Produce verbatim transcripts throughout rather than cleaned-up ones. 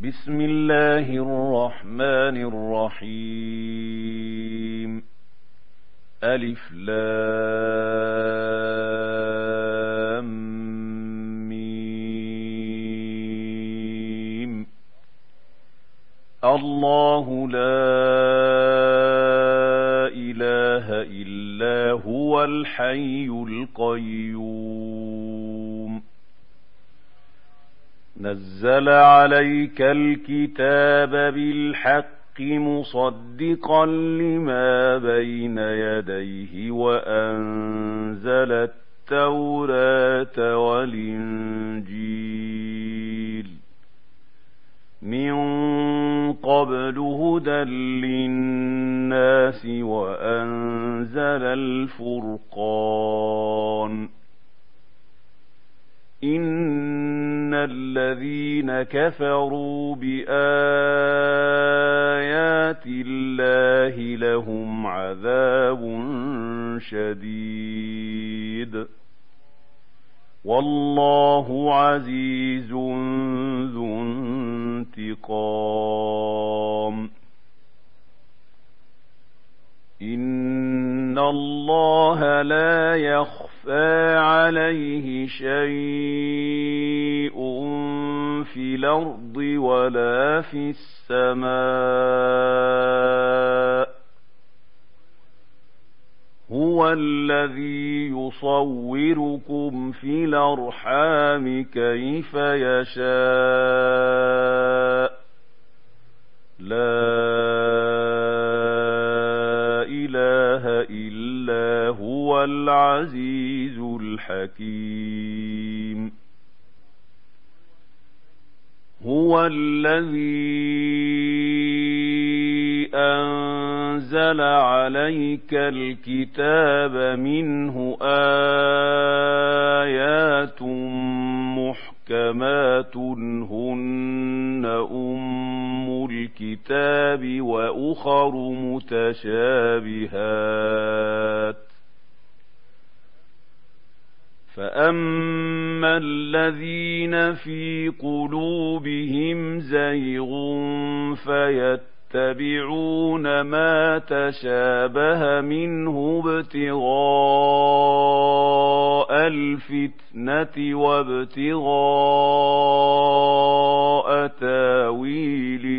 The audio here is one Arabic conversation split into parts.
بسم الله الرحمن الرحيم. ألف لام ميم. الله لا إله إلا هو الحي القيوم. نزل عليك الكتاب بالحق مصدقا لما بين يديه وأنزل التوراة والإنجيل من قبل هدى للناس وأنزل الفرقان. إن الذين كفروا بآيات الله لهم عذاب شديد والله عزيز ذو انتقام. إن الله لا يخفى عليه شيء في الأرض ولا في السماء. هو الذي يصوركم في الأرحام كيف يشاء. لا إله إلا هو العزيز الحكيم. هو الذي أنزل عليك الكتاب منه آيات محكمات هن أم الكتاب وأخر متشابهات. فأما الذين في قلوبهم زيغ فيتبعون ما تشابه منه ابتغاء الفتنة وابتغاء تاويله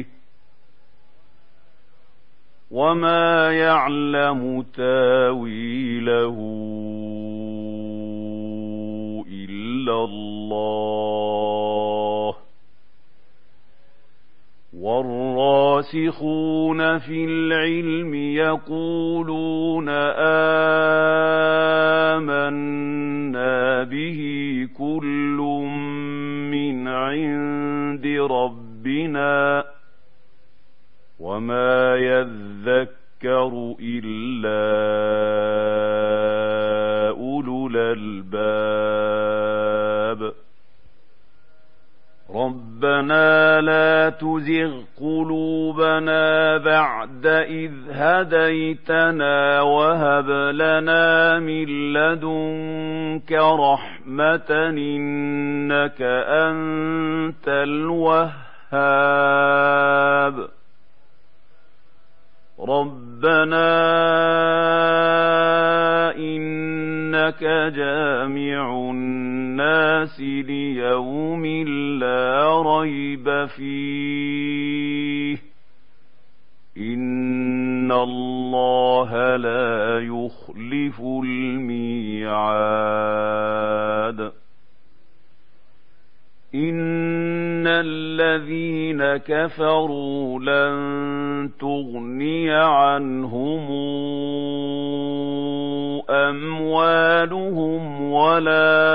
وما يعلم تاويله إلا الله. والراسخون في العلم يقولون آمنا به كل من عند ربنا وما يذكر إلا أولو الألباب. ربنا لا تزغ قلوبنا بعد إذ هديتنا وهب لنا من لدنك رحمة إنك أنت الوهاب. ربنا إنك جامع الناس ليوم لا ريب فيه إن الله لا يخلف الميعاد. إن الذين كفروا لن تغني عنهم أموالهم ولا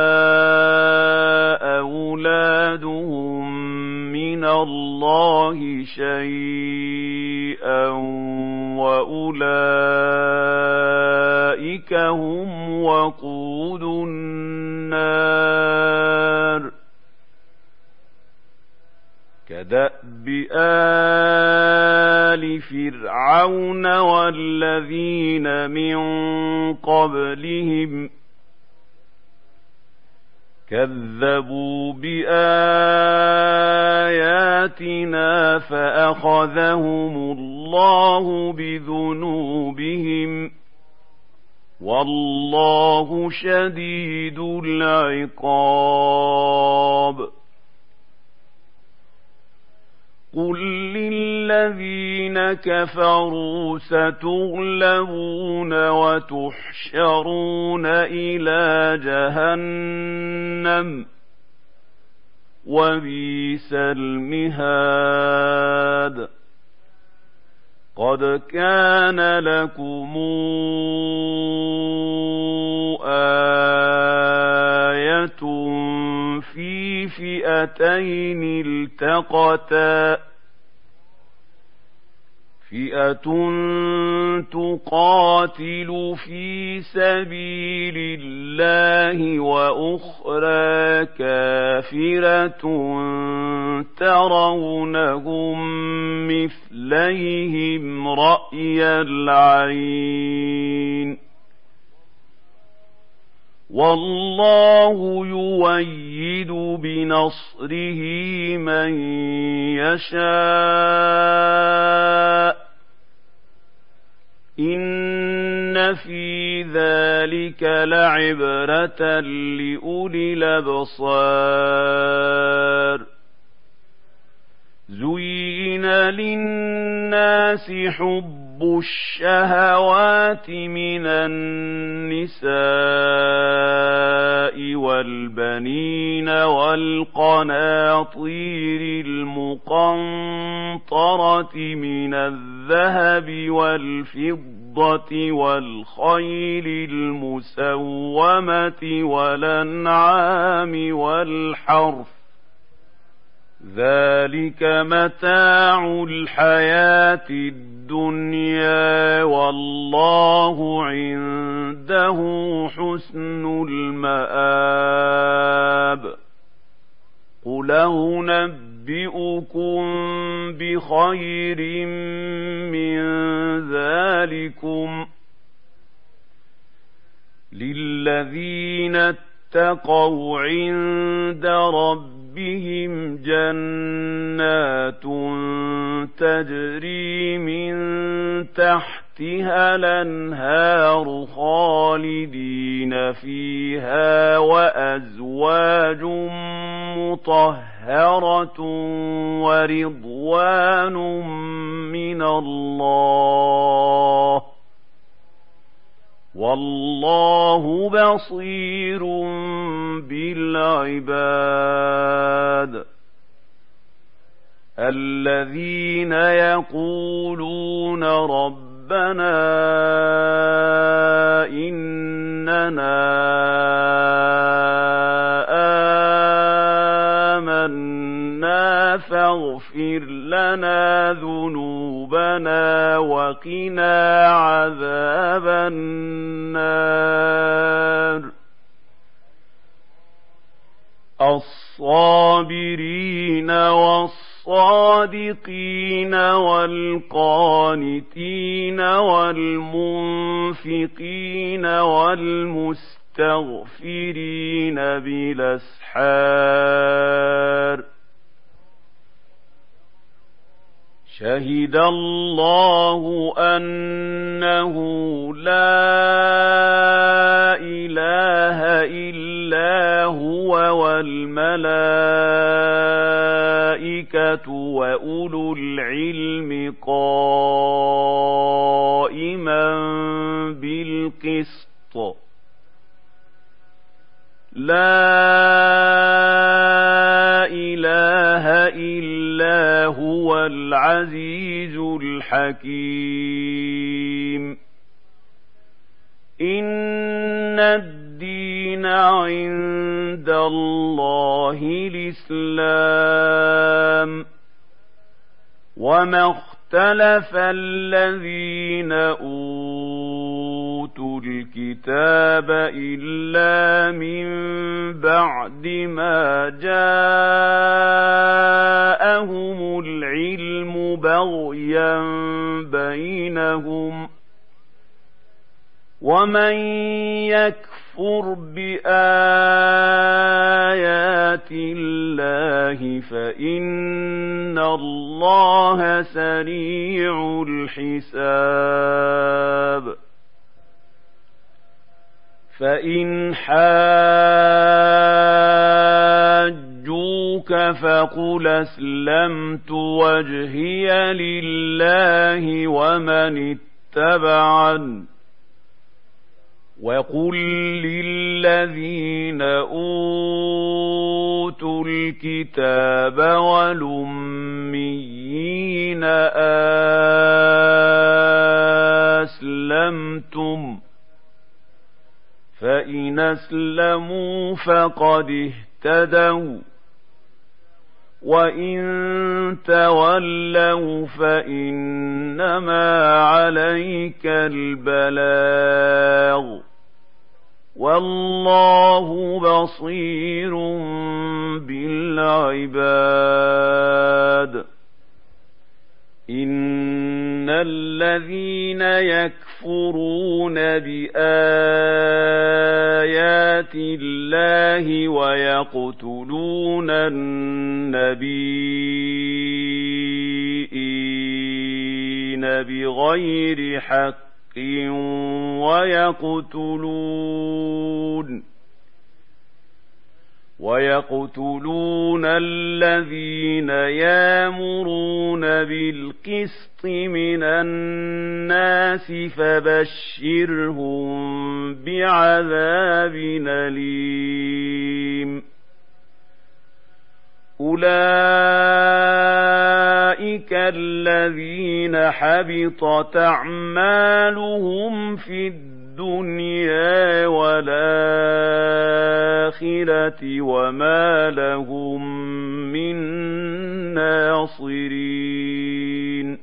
أولادهم من الله شيئا وأولئك هم وقود النار. كدأب آل فرعون والذين من قبلهم كذبوا بآيات آياتنا فأخذهم الله بذنوبهم والله شديد العقاب قل للذين كفروا ستغلبون وتحشرون إلى جهنم وبئس المهاد قد كان لكم آية في فئتين التقتا فئة تقاتل في سبيل الله وأخرى كافرة ترونهم مثليهم رأي العين والله يؤيد بنصره من يشاء إن في ذلك لعبرة لأولي الأبصار زين للناس حب الشهوات من النساء والبنين والقناطير المقنطرة من الذهب والفضة والخيل المسومة والأنعام والحرث ذلك متاع الحياة الدنيا والله عنده حسن المآب قل أنبئكم بخير من ذلكم للذين اتقوا عند ربهم بهم جنات تجري من تحتها الأنهار خالدين فيها وأزواج مطهرة ورضوان من الله والله بصير بالعباد الذين يقولون ربنا إننا آمنا فاغفر لنا ذنوبنا وقنا عذاب النار الصابرين والصادقين والقانتين والمنفقين والمستغفرين بالأسحار شهد الله أنه لا إله إلا هو والملائكة وأولو العلم قائما بالقسط لا إله إلا هو العزيز الحكيم إن الدين عند الله الإسلام وما اختلف الذين أوتوا الكتاب إلا من بعد ما جاءهم العلم بغيا بينهم ومن يكفر يكفر بآيات الله فإن الله سريع الحساب فإن حاجوك فقل أسلمت وجهي لله ومن اتبعن وقل للذين أوتوا الكتاب والأميين أسلمتم فإن أسلموا فقد اهتدوا وإن تولوا فإنما عليك البلاغ والله بصير بالعباد إن الذين يكفرون بآيات الله ويقتلون النبيين بغير حق ويقتلون ويقتلون الذين يأمرون بالقسط من الناس فبشرهم بعذاب أليم أولئك الذين حبطت أعمالهم في الدنيا والآخرة وما لهم من ناصرين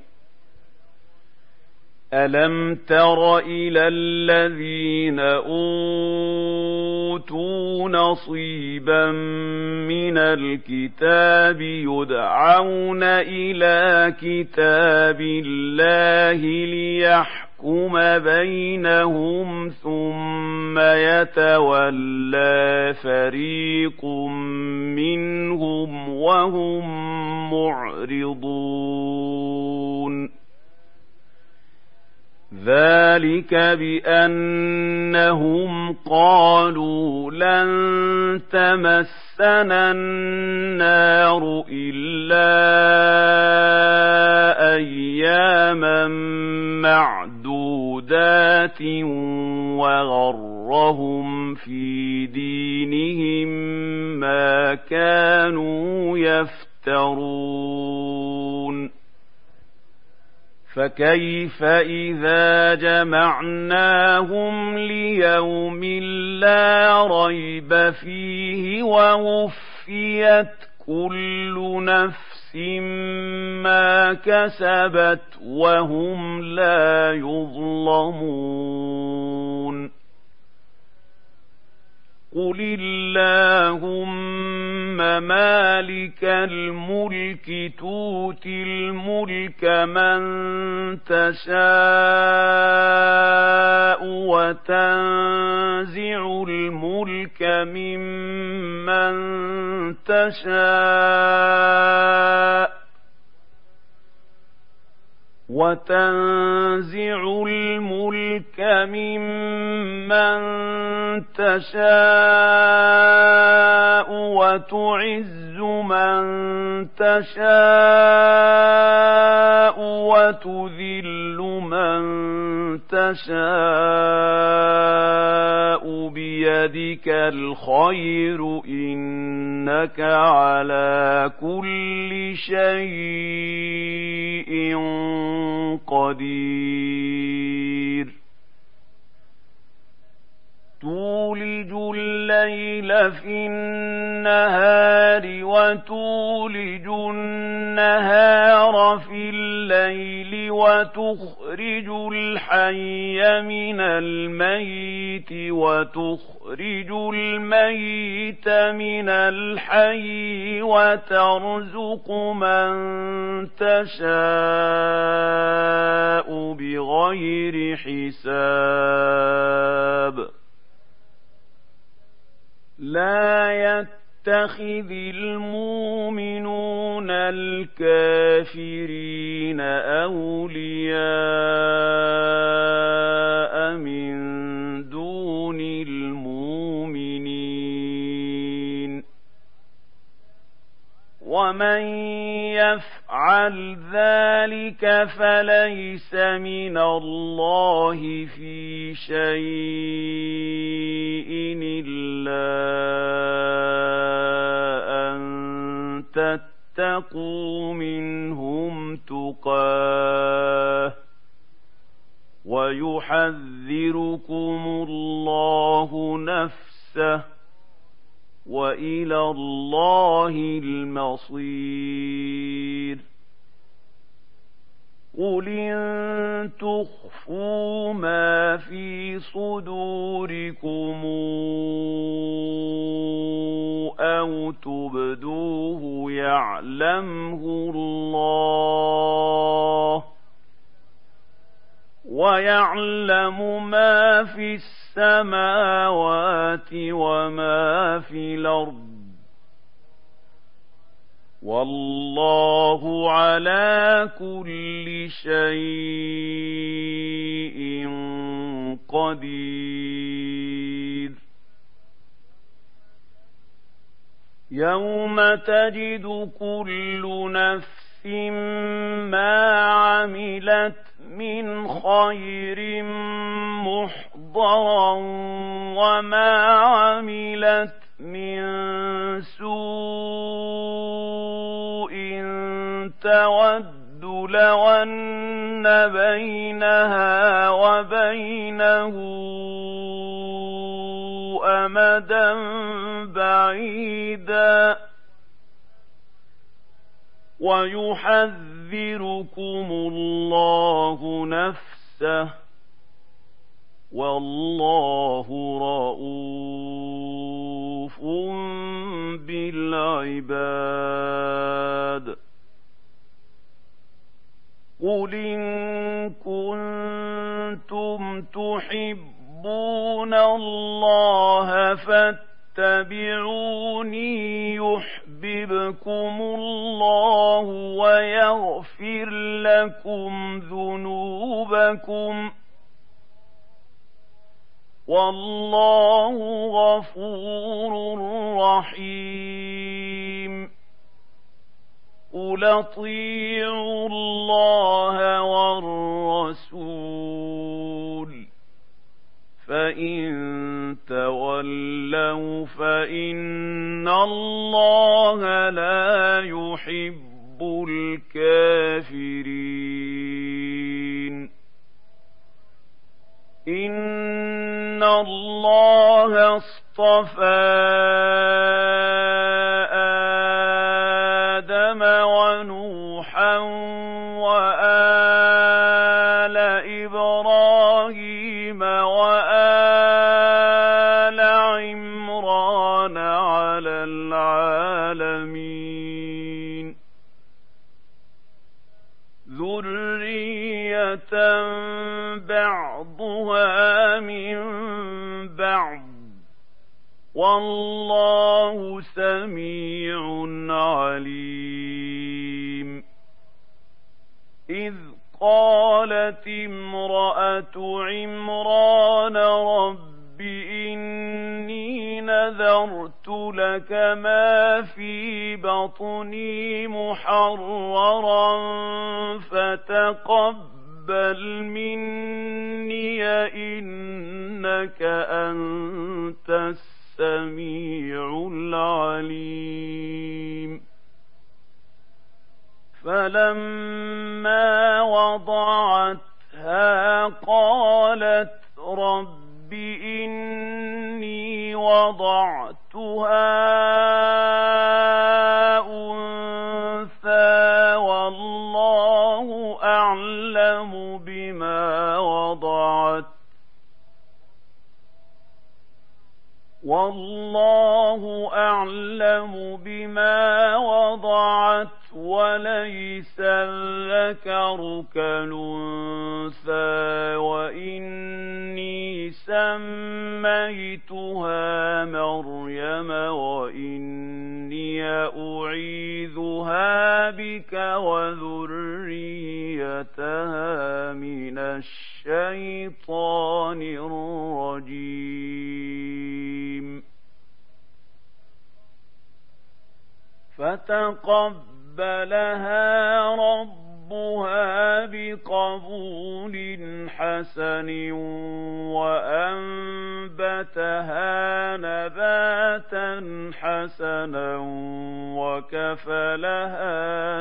ألم تر إلى الذين أوتوا نصيبا من الكتاب يدعون إلى كتاب الله ليحكم بينهم ثم يتولى فريق منهم وهم معرضون ذلك بأنهم قالوا لن تمسنا النار إلا أياما معدودات وغرهم في دينهم ما كانوا يفترون فكيف إذا جمعناهم ليوم لا ريب فيه ووفيت كل نفس ما كسبت وهم لا يظلمون قل اللهم مالك الملك تؤتي الملك من تشاء وتنزع الملك ممن تشاء وتنزع الملك ممن تشاء وتعز من تشاء وتذل من تشاء بيدك الخير إنك على كل شيء قدير تولج الليل في النهار وتولج النهار في الليل وتخرج الحي من الميت وتخرج الميت من الحي وترزق من تشاء بغير حساب لا يتخذ المؤمنون الكافرين أولياء من دون المؤمنين ومن يفعل ذلك فليس من الله في شيء إلا أن تتقوا منهم تقاه ويحذركم الله نفسه وإلى الله المصير قل إن تخفوا ما في صدوركم أو تبدوه يعلمه الله ويعلم ما في السماوات وما في الأرض والله على كل شيء قدير يوم تجد كل نفس ما عملت من خير محضرا وما عملت من سوء تود لو أن بينها وبينه أمدا بعيدا ويحذركم الله نفسه والله رءوف بالعباد قل إن كنتم تحبون الله فاتبعوني يحببكم الله ويغفر لكم ذنوبكم والله غفور رحيم قل اطيعوا الله والرسول فإن تولوا فإن الله لا يحب الكافرين إن الله اصطفى آدم ونوحا وآل إبراهيم وآل عمران على العالمين ذرية بعضها من بعض والله سميع عليم إذ قالت امرأة عمران رب إني نذرت لك ما في بطني محررا فتقبل مني إنك أنت السميع العليم فلما وضعتها قالت رب إني وضعتها أنثى والله أعلم بما وضعت والله أعلم بما وضعت وليس الذكر كالأنثى وإني سميتها مريم ربك وذريتها من الشيطان الرجيم فتقبلها ربها بقبول حسن وأنبتها نباتا حسنا وكفلها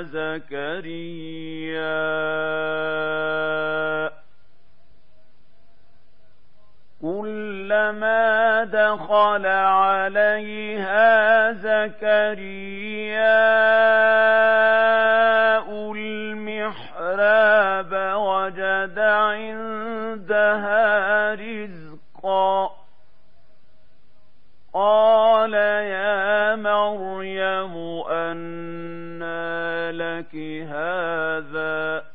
زكريا كلما دخل عليها زكرياء المحراب وجد عندها رزقا قال يا مريم أنى لك هذا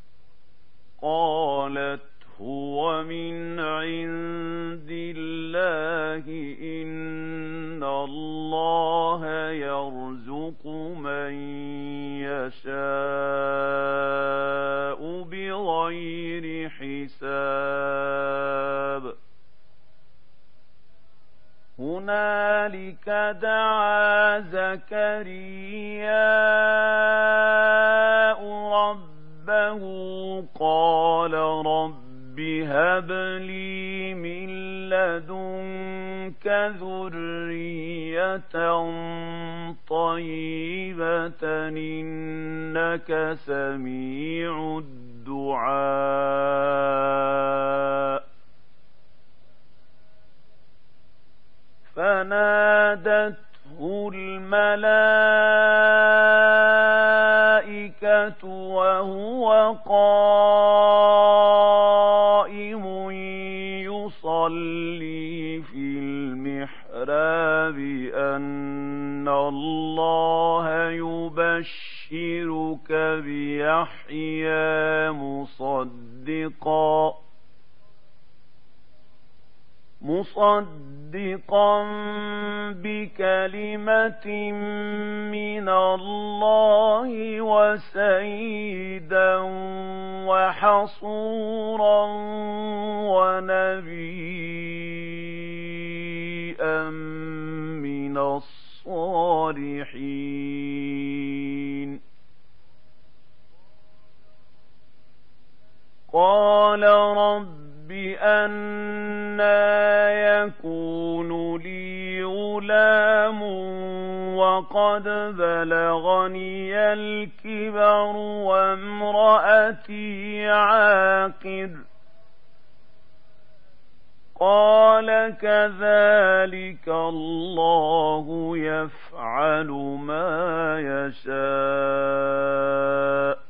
قالت هو من عند الله إن الله يرزق من يشاء بغير حساب هنالك دعا زكرياء ربه قال رب هب لي من لدنك ذرية طيبة إنك سميع الدعاء فنادته الملائكة وهو قائم يصلي في المحراب أن الله يبشرك بيحيى مصدقا مصدقا بكلمة من الله وسيدا وحصورا ونبيا من الصالحين قال رب أنى يكون لي غلام وقد بلغني الكبر وامرأتي عاقر قال كذلك الله يفعل ما يشاء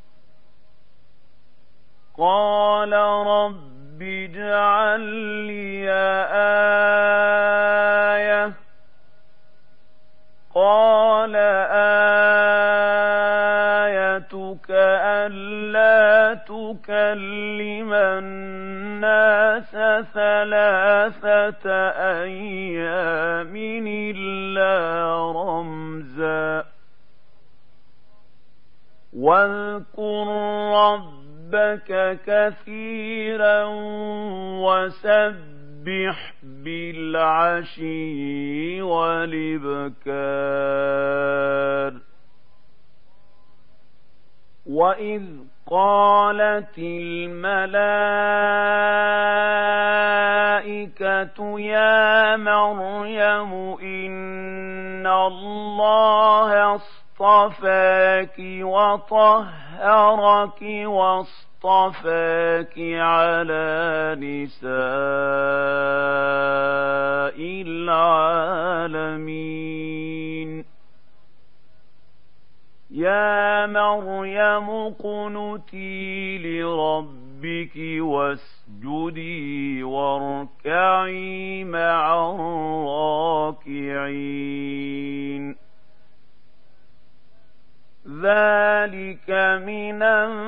قال رب اجعل لي آية قال آيتك ألا تكلم الناس ثلاثة أيام إلا رمزا واذكر رب ربك كثيرا وسبح بالعشي والإبكار وإذ قالت الملائكة يا مريم إن الله اصطفاك وطهرك واصطفاك على نساء العالمين يا مريم اقنتي لربك واسجدي واركعي مع الراكعين ذلك من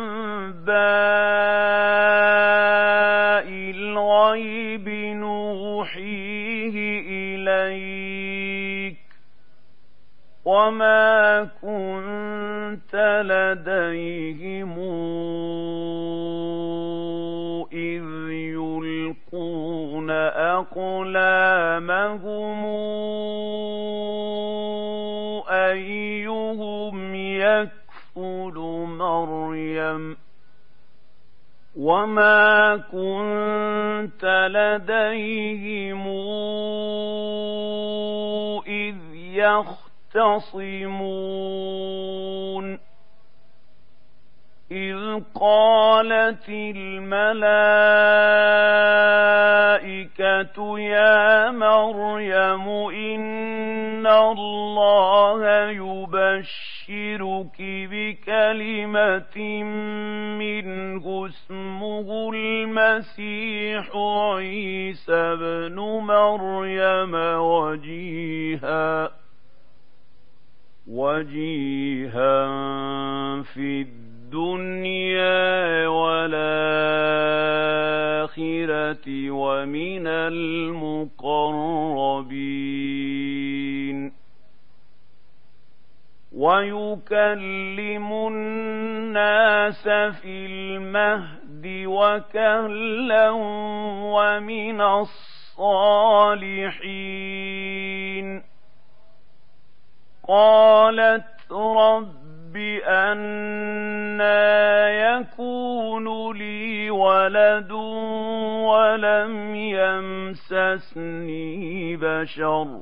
أنباء الغيب نوحيه إليك وما كنت لديهم إذ يلقون أقلامهم أيهم يكفل مريم وما كنت لديهم إذ يختصمون إذ قالت الملائكة يا مريم إن الله يبشرك بكلمة منه اسمه المسيح عيسى بن مريم وجيها وجيها في الدنيا والآخرة ومن المقربين ويكلم الناس في المهد وكهلا ومن الصالحين قالت رب أنى يكون لي ولد ولم يمسسني بشر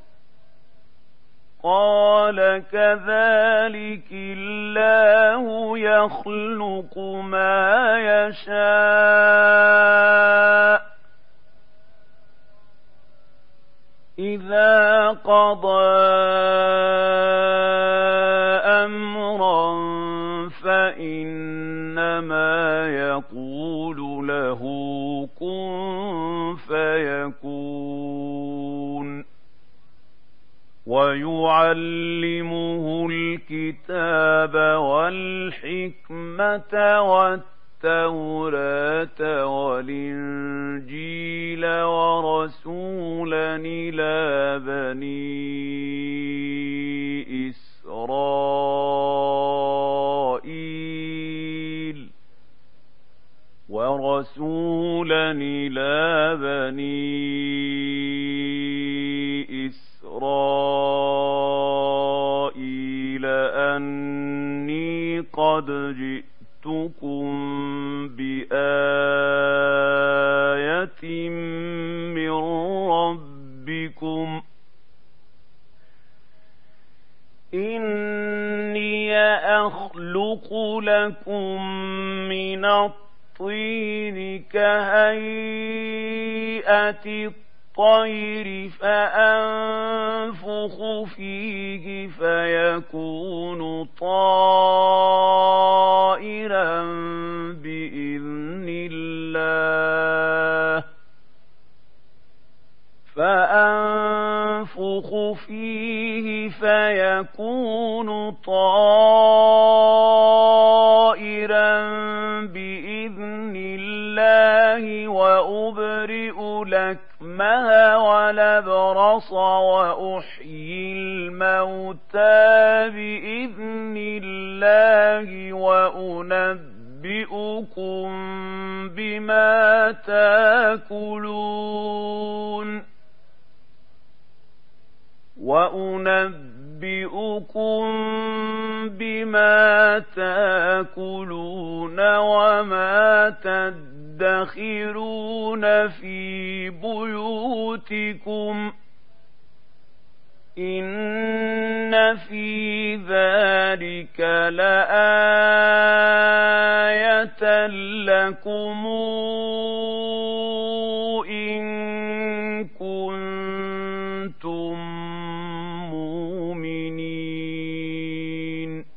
قال كذلك الله يخلق ما يشاء إذا قضى أمرا فإنما يقول له كن فيكون ويعلمه الكتاب والحكمة والتوراة والإنجيل ورسولا إلى بني إسرائيل ورسولا إلى بني إسرائيل أني قد جئتكم بآية من ربكم إني أخلق لكم من الطين كهيئة الطير فأنفخ فيه فيكون طائرا بإذن الله فأنفخ فيه فيكون طائرا بإذن الله وأبرئ الأكمه والأبرص وأحيي الموتى بإذن الله وأنبئكم بما تأكلون وأنبئكم بما تأكلون وما تدخرون في بيوتكم إن في ذلك لآية لكم إن كنتم مؤمنين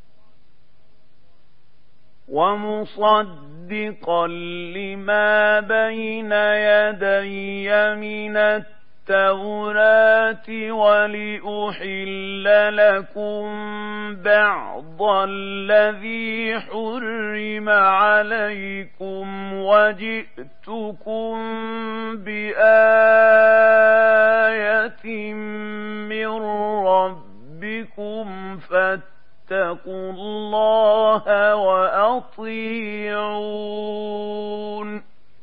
ومصدقا لما بين يدي من التوراة ولأحل لكم بعض الذي حرم عليكم وجئتكم بآية من ربكم فاتقوا فاتقوا الله وأطيعون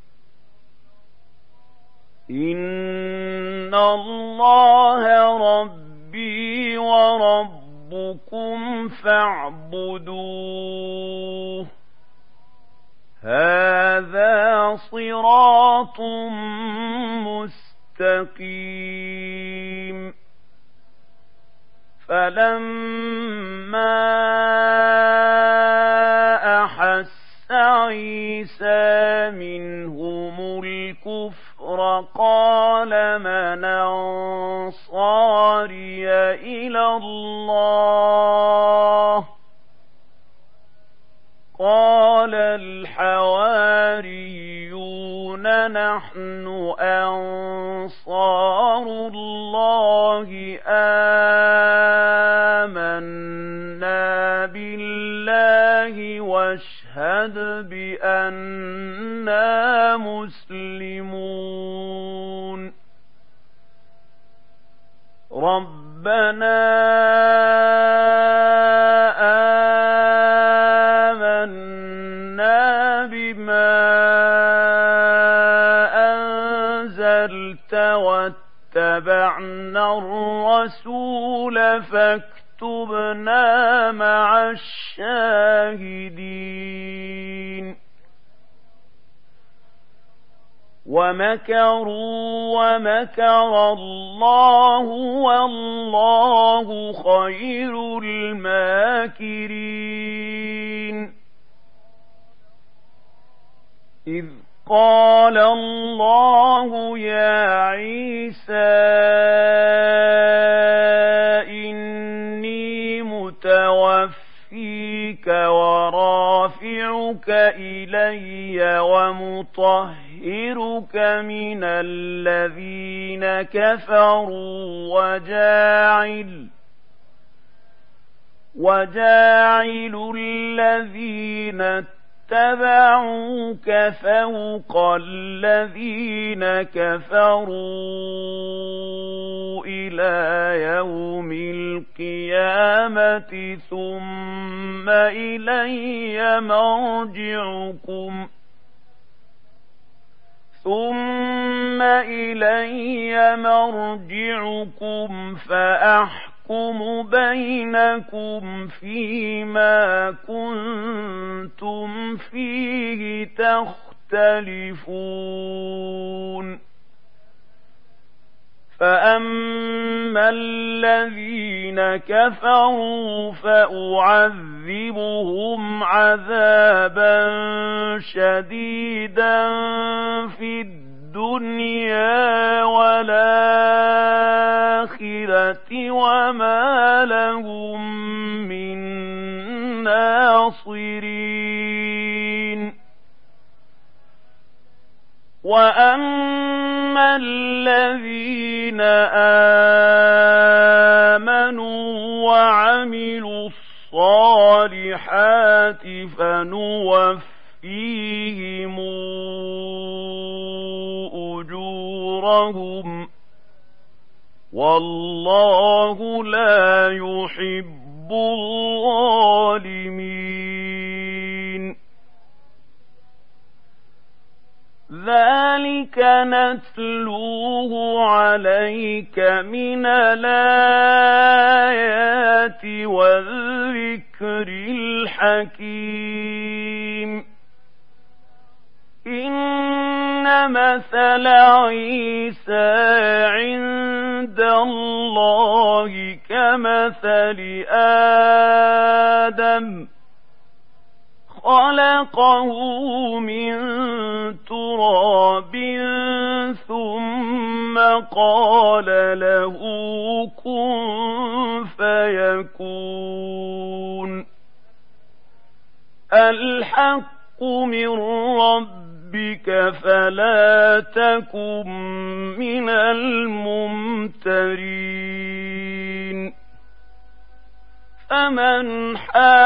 إن الله ربي وربكم فاعبدوه هذا صراط مستقيم فلما أحس عيسى منهم الكفر قال من أنصاري إلى الله قال الحواريون نحن أنصار الله آمنا بالله واشهد بأننا مسلمون ربنا آمنا بما أنزلت واتبعنا الرسول فاكتبنا مع الشاهدين ومكروا ومكر الله والله خير الماكرين إذ قال الله يا عيسى إني متوفيك ورافعك إلي ومطهرك من الذين كفروا وجاعل وجاعل الذين اتبعوك فوق الذين كفروا إلى يوم القيامة ثم إلي مرجعكم ثم إلي مرجعكم فأحكم بينكم فيما كنتم فيه تختلفون فأما الذين كفروا فأعذبهم عذابا شديدا في الدنيا والآخرة وما لهم من ناصرين وأما الذين آمنوا وعملوا الصالحات فنوفيهم أجورهم والله لا يحب الظالمين ذلك نتلوه عليك من الآيات والذكر الحكيم إن مثل عيسى عند الله كمثل آدم خلقه من تراب ثم قال له كن فيكون الحق من ربك فلا تكن من الممترين فمن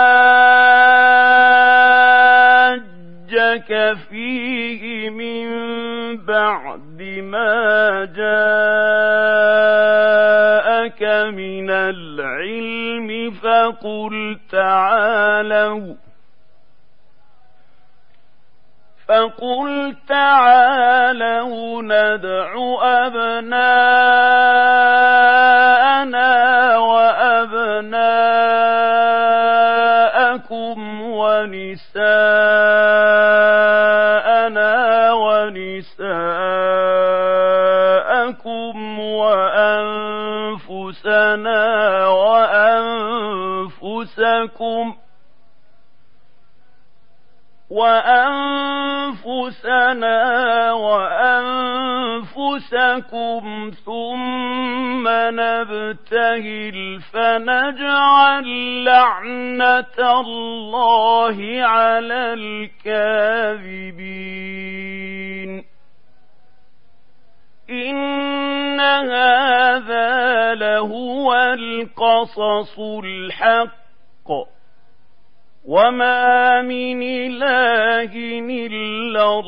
حاجك فيه من بعد ما جاءك من العلم فقل فقل تعالوا فقل تعالوا ندع أبناءنا وأبناءكم ونساءنا ونساءكم وأنفسنا وأنفسكم وأنفسنا وأنفسكم ثم نبتهل فنجعل لعنة الله على الكاذبين إن هذا لهو القصص الحق وما من إله إلا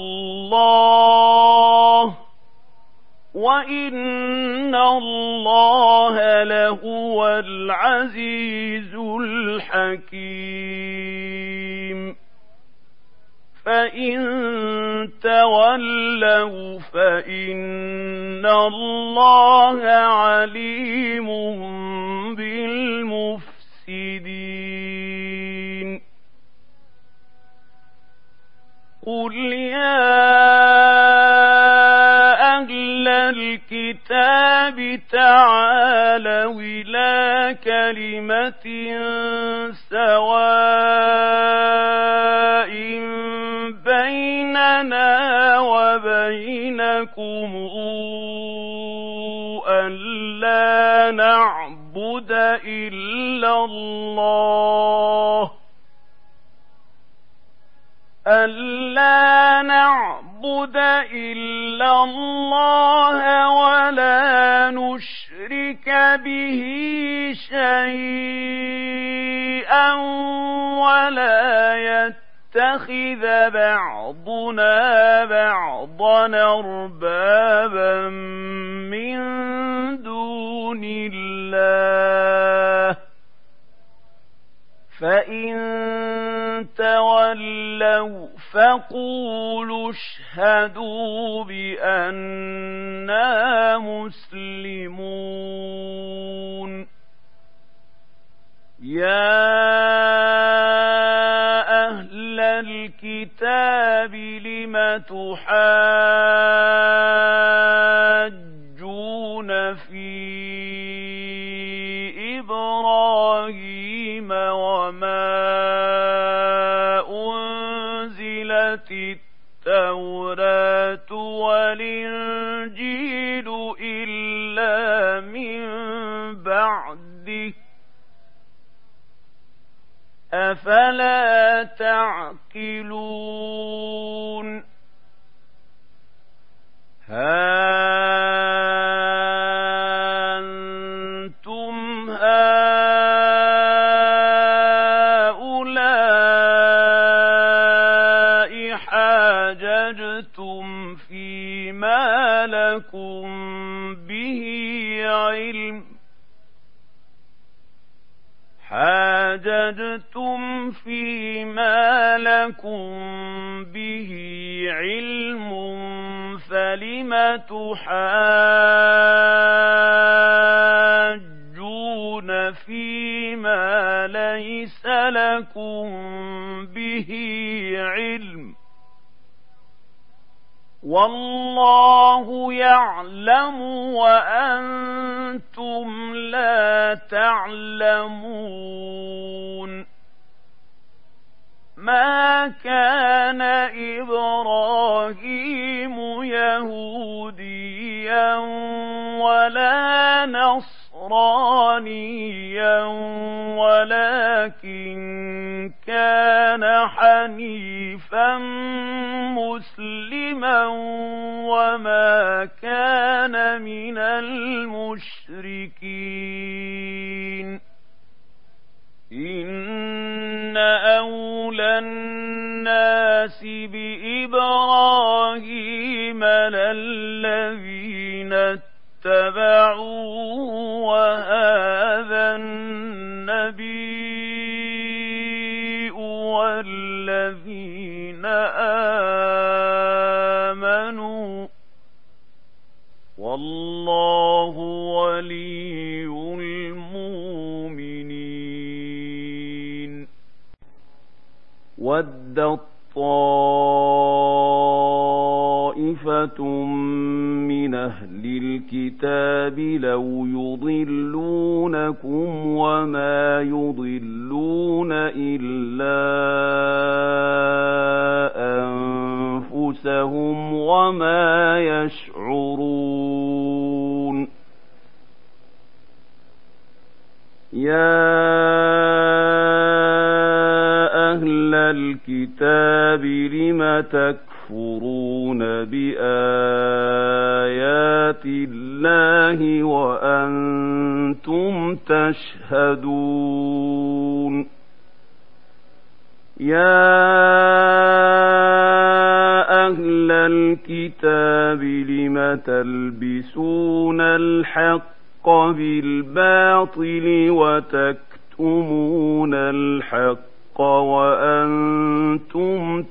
الله وإن الله لهو العزيز الحكيم فإن تولوا فإن الله عليم بالمفسدين قل يا أهل الكتاب تعالوا إلى كلمة سواء بيننا وبينكم ألا نعبد إلا الله ألا نعبد إلا الله ولا نشرك به شيئا ولا يتخذ بعضنا بعضا أربابا من دون الله فإن تولوا فقولوا اشهدوا بأننا مسلمون يا أهل الكتاب لم تحاجون في إبراهيم وما أنزلت التوراة والإنجيل إلا من بعده أفلا تعقلون ها أنتم هؤلاء حاججتم فيما لكم به علم حاججتم فيما لكم به علم فلم تحاجون فيما ليس لكم به علم والله يعلم وأنتم لا تعلمون ما كان إبراهيم يهوديا ولا نصرانيا ولكن كان حنيفا مسلما وما كان من المشركين إن أولى الناس بإبراهيم للذين اتبعوه وهذا النبي الذين آمنوا والله ولي المؤمنين. ودت طائفة من أهل الكتاب لو يضلونكم وما يضلون إلا أنفسهم وما يشعرون. يا أهل الكتاب لم تكفرون بآيات الله وأنتم تشهدون. يا أهل الكتاب لم تلبسون الحق بالباطل وتكتمون الحق وأنتم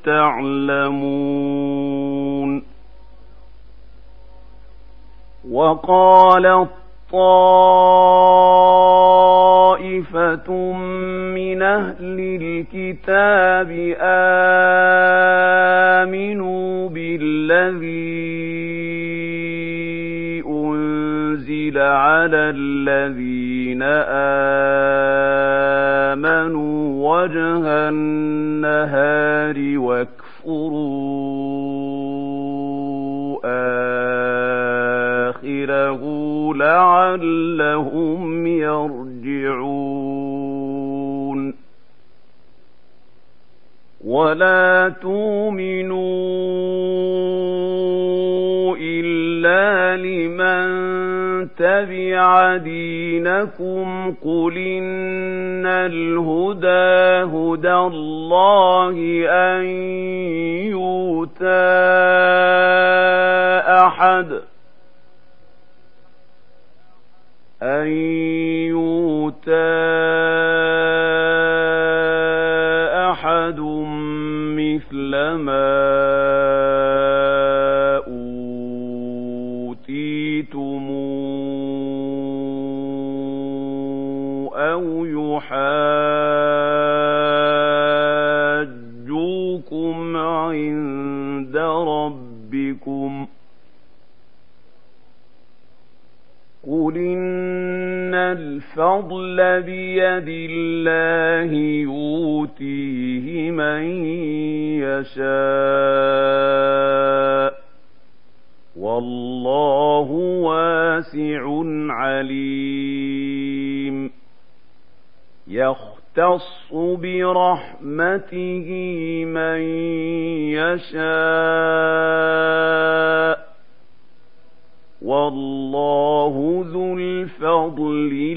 تعلمون. وقالت طائفة من أهل الكتاب آمنوا بالذي أنزل على الذين آمنوا وجه النهار واكفروا آخره لعلهم يرجعون. ولا تؤمنوا إلا لمن تبع دينكم قل إن الهدى هدى الله أن يؤتى أحد أن يؤتى أحد مثل ما أوتيتم أو يحاجوكم عند ربكم قل إن الفضل بيد الله يؤتيه من يشاء والله واسع عليم. يختص برحمته من يشاء والله ذو الفضل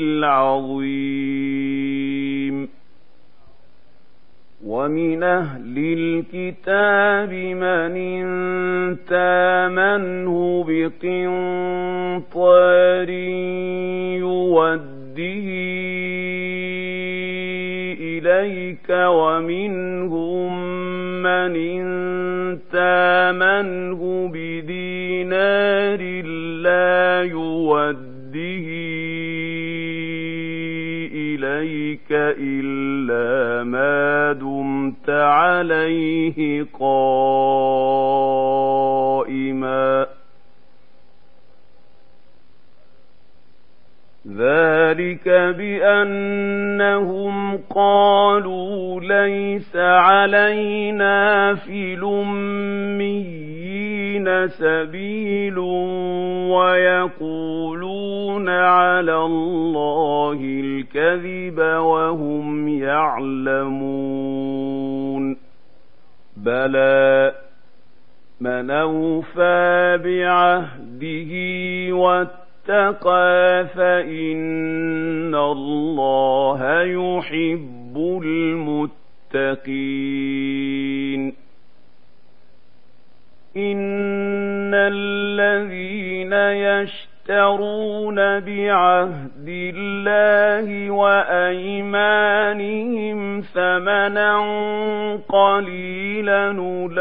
العظيم. ومن أهل الكتاب من إن تامنه بقنطار يوده إليك ومنهم من إن تامنه بدينار لا يوده إليك إلا ما دمت عليه قائما ذلك بأنهم قالوا ليس علينا في الأميين سبيل ويقولون على الله الكذب وهم يعلمون بلى من أوفى بعهده واتقى فإن الله يحب المتقين. إن الذين يشترون يشترون بعهد الله وأيمانهم ثمنا قليلا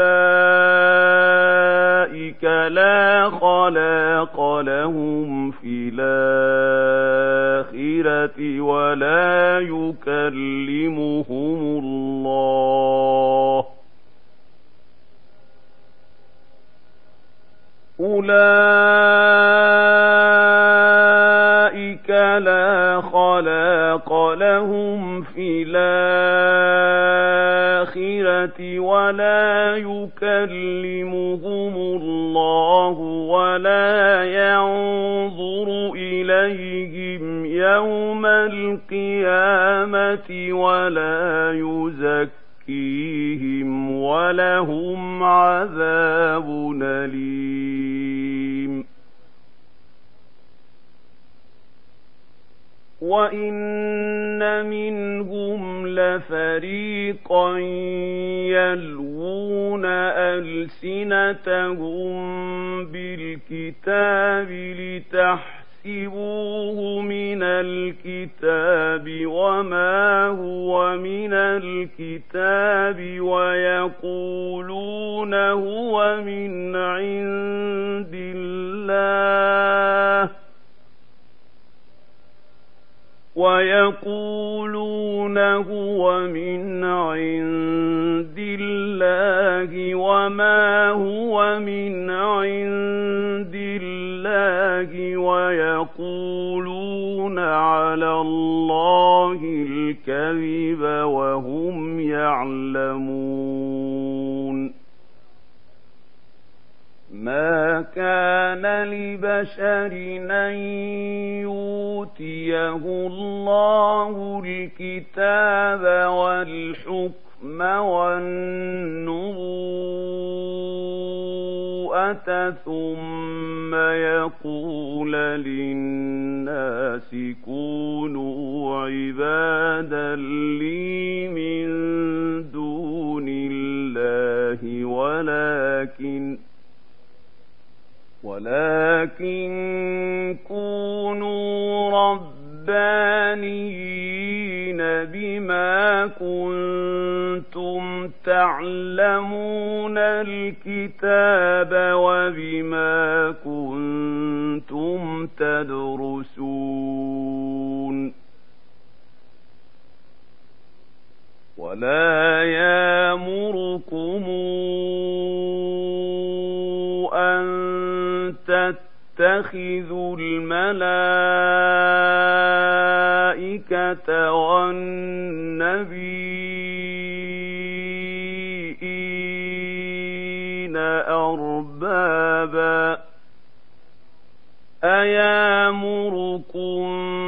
أولئك لا خلاق لهم في الآخرة ولا يكلمهم الله أولئك لا خلاق لهم في الآخرة ولا يكلمهم الله ولا ينظر إليهم يوم القيامة ولا يزكيهم ولهم عذاب أليم وإن منهم لفريقا يلوون ألسنتهم بالكتاب لتحسبوه من الكتاب وما هو من الكتاب ويقولون هو من عند الله ويقولون هو من عند الله وما هو من عند الله ويقولون على الله الكذب وهم يعلمون ما كان لبشر أن يؤتيه الله الكتاب والحكم والنبوءة ثم يقول للناس كونوا عبادا لي من دون الله ولكن ولكن كونوا ربانيين بما كنتم تعلمون الكتاب وبما كنتم تدرسون ولا يأمركم أن تتخذوا الملائكة والنبيين أربابا أيامركم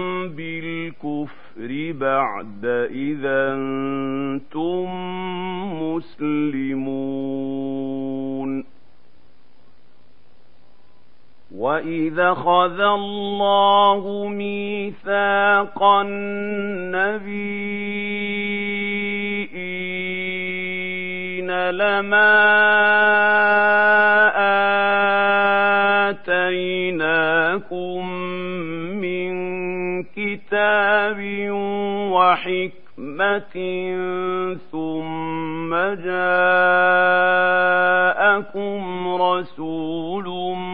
بالكفر بعد إذا أنتم مسلمون وَإِذَا أَخَذَ اللَّهُ مِيثَاقَ النَّبِيِّينَ لَمَا آتَيْنَاكُم مِّن كِتَابٍ وَحِكْمَةٍ ثُمَّ جَاءَكُمْ رَسُولٌ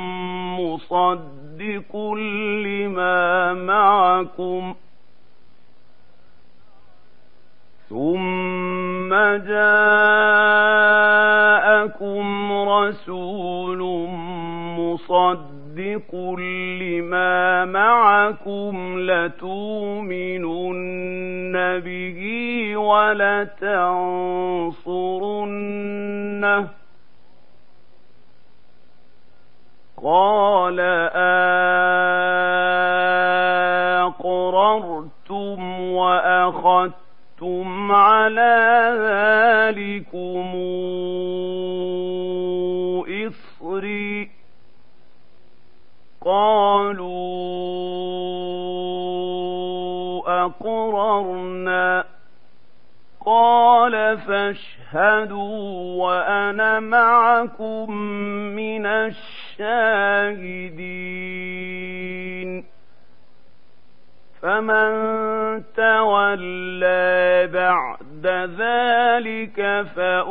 مصدق لما معكم ثم جاءكم رسول مصدق لما معكم لتؤمنن به ولتنصرنه قال أقررتم وأخذتم على ذلكم إصري قالوا أقررنا قال فاشهدوا فاشهدوا وأنا معكم من الشاهدين فمن تولى بعد ذلك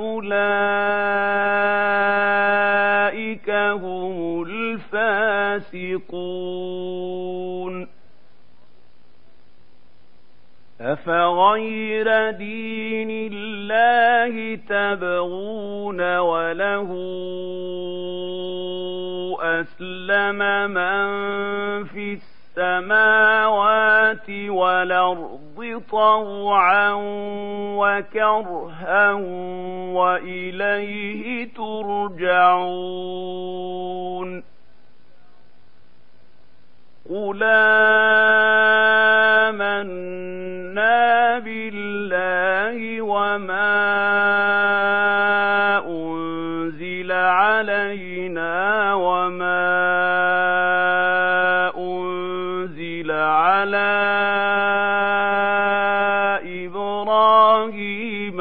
فأولئك هم الفاسقون أفغير دين الله تبغون وله أسلم من في السماوات والأرض طوعا وكرها وإليه ترجعون قل آمنا بالله وما أنزل علينا وما أنزل على إبراهيم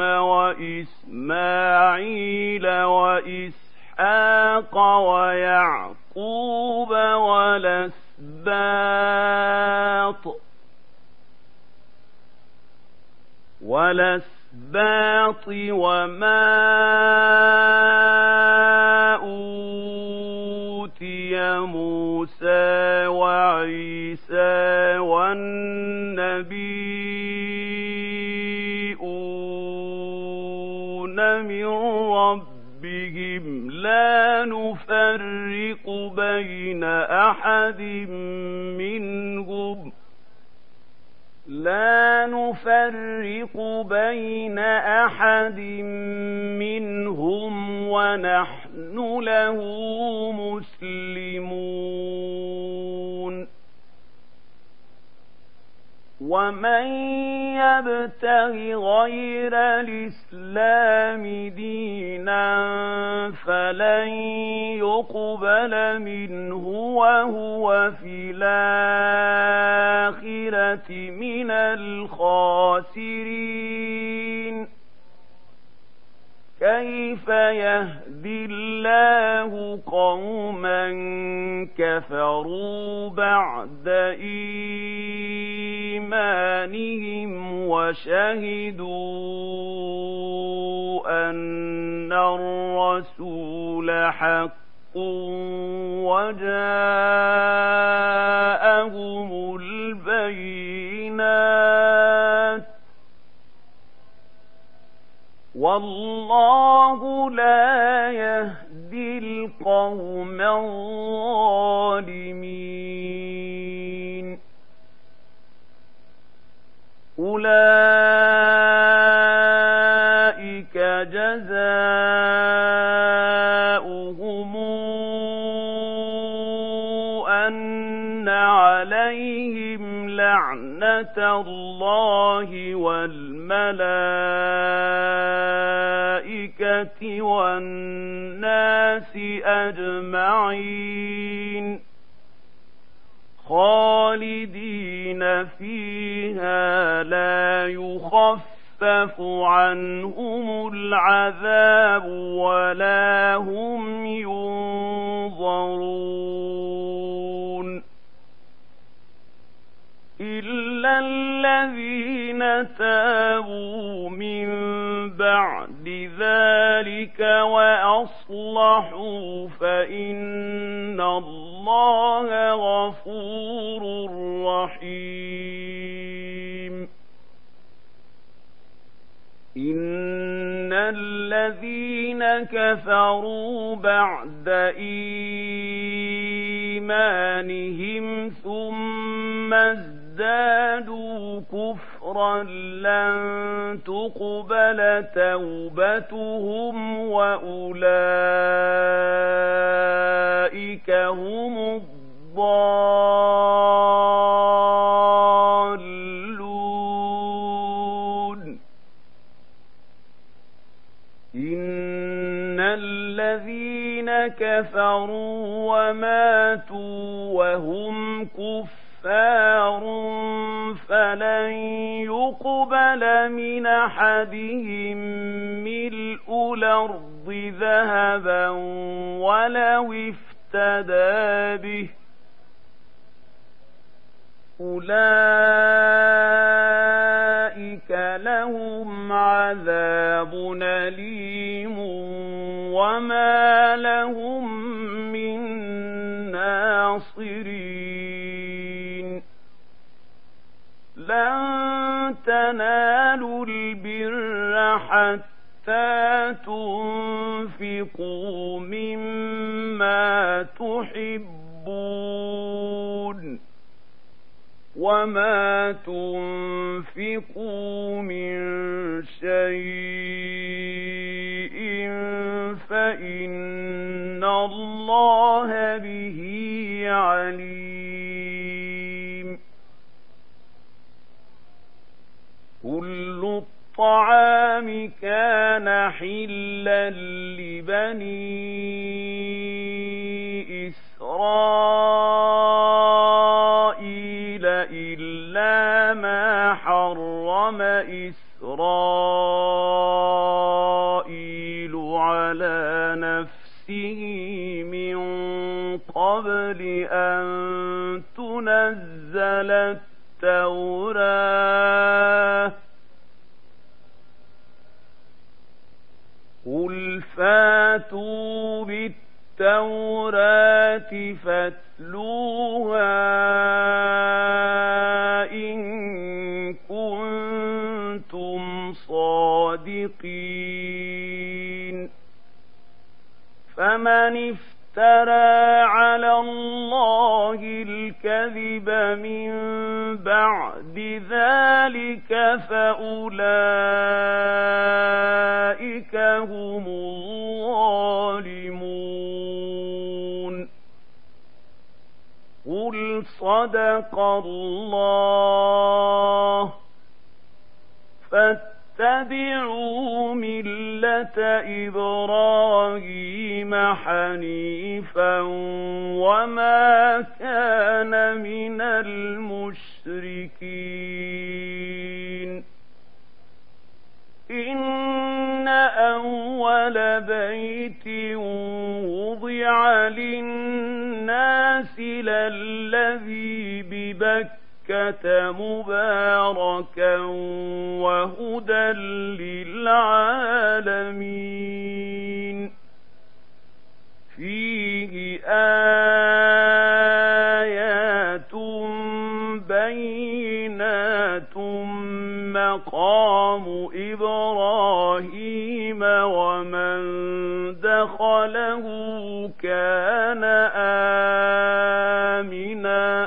وإسماعيل وإسحاق ويعقوب والأسباط والأسباط وما أوتي موسى وعيسى والنبيون من ربهم لا نفرق بين أحد منهم لا نفرق بين أحد منهم ونحن له مسلمون ومن يبتغ غير الإسلام دينا فلن يقبل منه وهو في الآخرة من الخاسرين كيف يهدي الله قوما كفروا بعد إيمانهم وشهدوا أن الرسول حق وجاءهم البينات والله لا يهدي القوم الظالمين أولئك جزاؤهم أن عليهم لعنة الله والملائكة والناس أجمعين خالدين فيها لا يخفف عنهم العذاب ولا هم ينظرون إلا الذين تابوا من بعد ذلك وأصلحوا فإن الله غفور رحيم إن الذين كفروا بعد إيمانهم ثم ازدادوا كفرا لن تقبل توبتهم وأولئك هم الضالون إن الذين كفروا وماتوا وهم كفار كفار فلن يقبل من أحدهم ملء الأرض ذهبا ولو افتدى به أولئك لهم عذاب أليم وما لهم من ناصرين لن تنالوا البر حتى تنفقوا مما تحبون وما تنفقوا من شيء فإن الله به عليم كل الطعام كان حلا لبني إسرائيل إلا ما حرم إسرائيل على نفسه من قبل أن تنزل التوراة قل فاتوا بالتوراة فاتلوها إن كنتم صادقين فمن افترى على الله الكذب من بعد ذلك فأولئك هم الظالمون قل صدق الله فاتبعوا ملة إبراهيم حنيفا وما كان من المشركين إن أول بيت وضع للناس للذي ببكة مباركا وهدى للعالمين فيه آيات بينات مقام إبراهيم ومن دخله كان آمنا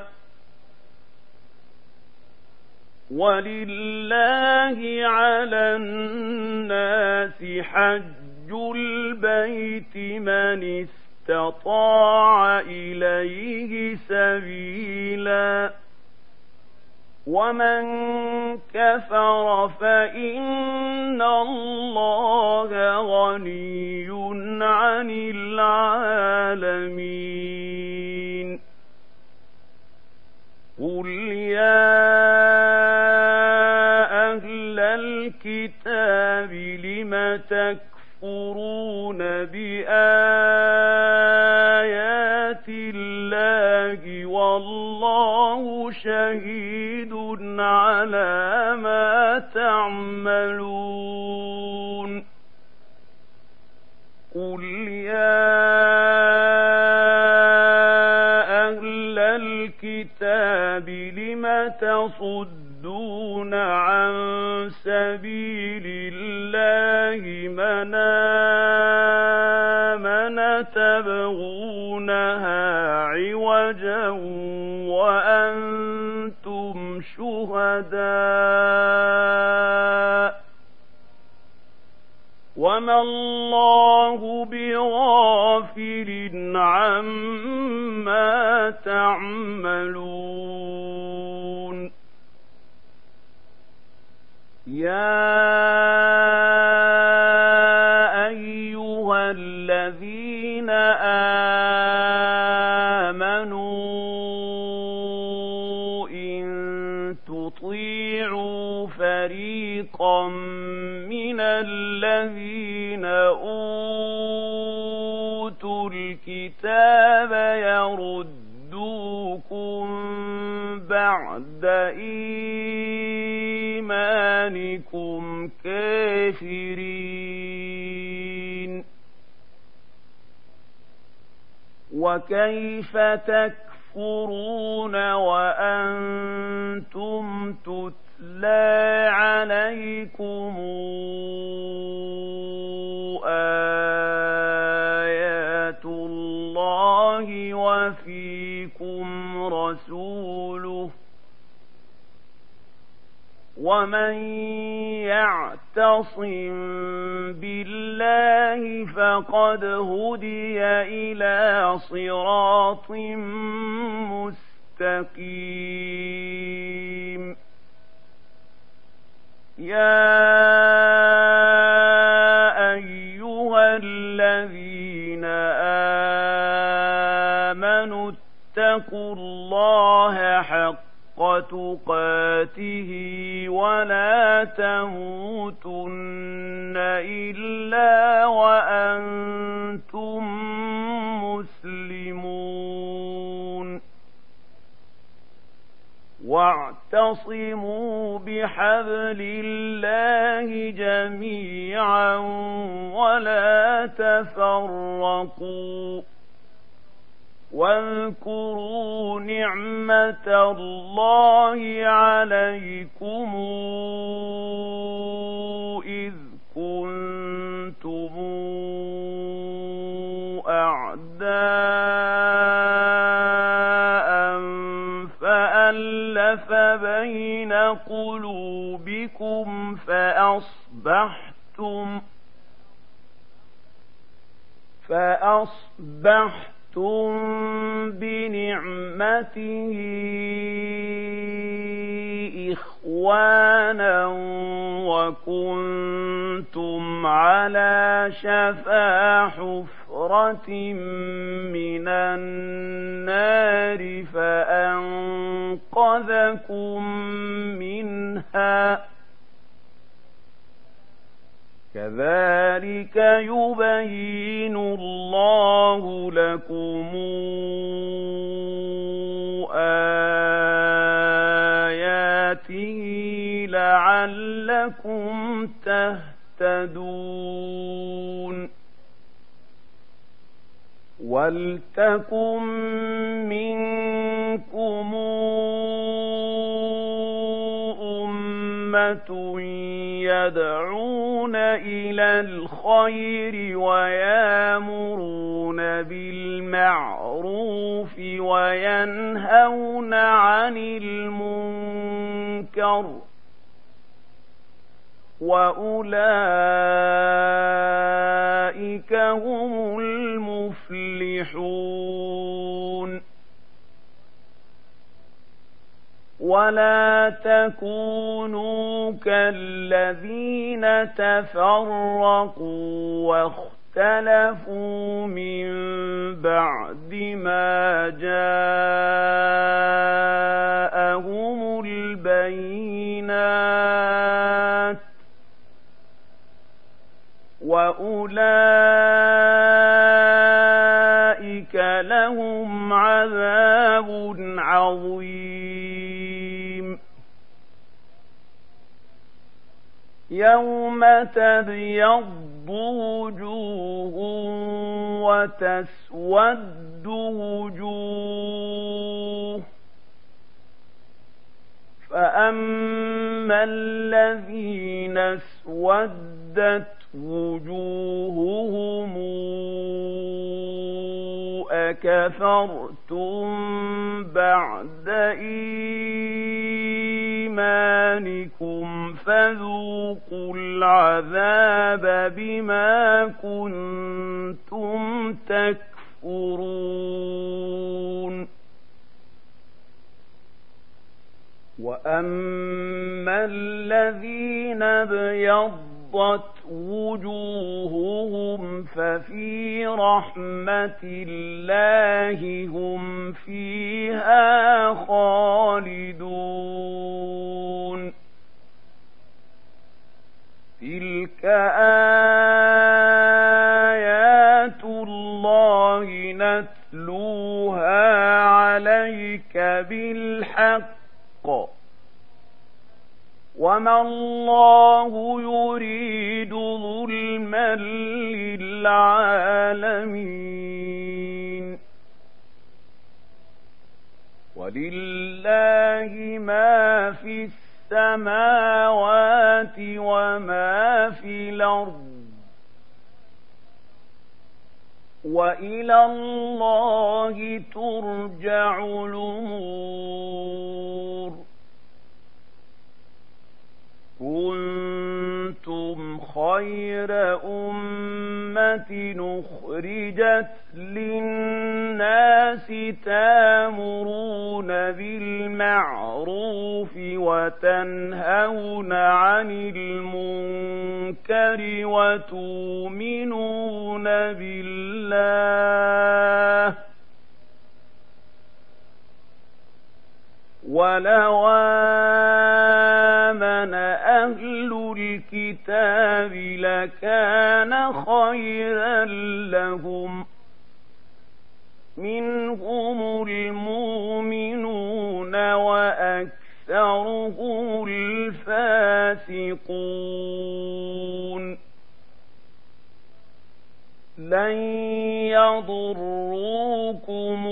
ولله على الناس حج البيت من استطاع إليه سبيلا ومن كفر فإن الله غني عن العالمين قل يا أهل الكتاب لم تكفرون بآيات الله والله شهيد على ما تعملون قل يا أهل الكتاب لم تصدون عن سبيل الله من آمن تبغونها عوجا وأنتم شهداء وما الله بغافل عما تعملون يا أيها الذين آمنوا أوتوا الكتاب يردوكم بعد إيمانكم كافرين. وكيف تكفرون وأنتم تتلى عليكم آيات الله وفيكم رسوله ومن يعتصم بالله فقد هدي إلى صراط مستقيم. يا أيها الذين آمنوا اتقوا الله حق تقاته ولا تموتن إلا وأنتم مسلمون. واعتصموا بحبل الله جميعا ولا تفرقوا واذكروا نعمة الله عليكم إذ كنتم أعداء فألف بين قلوبكم فأصبحتم فأصبحتم بنعمته إخوانا وكنتم على شفا حفرة من النار فأنقذكم منها. كذلك يبين الله لكم آياته لعلكم تهتدون. ولتكن منكم أمة يدعون إلى الخير ويأمرون بالمعروف وينهون عن المنكر وأولئك هم المفلحون. ولا تكونوا كالذين تفرقوا واختلفوا من بعد ما جاءهم البينات وأولئك لهم عذاب عظيم. يوم تبيض وجوه وتسود وجوه فأما الذين اسودت وجوههم أكفرتم بعد إيمانكم فذوقوا العذاب بما كنتم تكفرون. وأما الذين ابيضت وجوههم ففي رحمة الله هم فيها خالدون. تلك وما الله يريد ظلما للعالمين ولله ما في السماوات وما في الأرض وإلى الله ترجع الأمور كنتم خير أمة أخرجت للناس تأمرون بالمعروف وتنهون عن المنكر وتؤمنون بالله ولو آمن أهل الكتاب لكان خيرا لهم منهم المؤمنون وأكثرهم الفاسقون لن يضروكم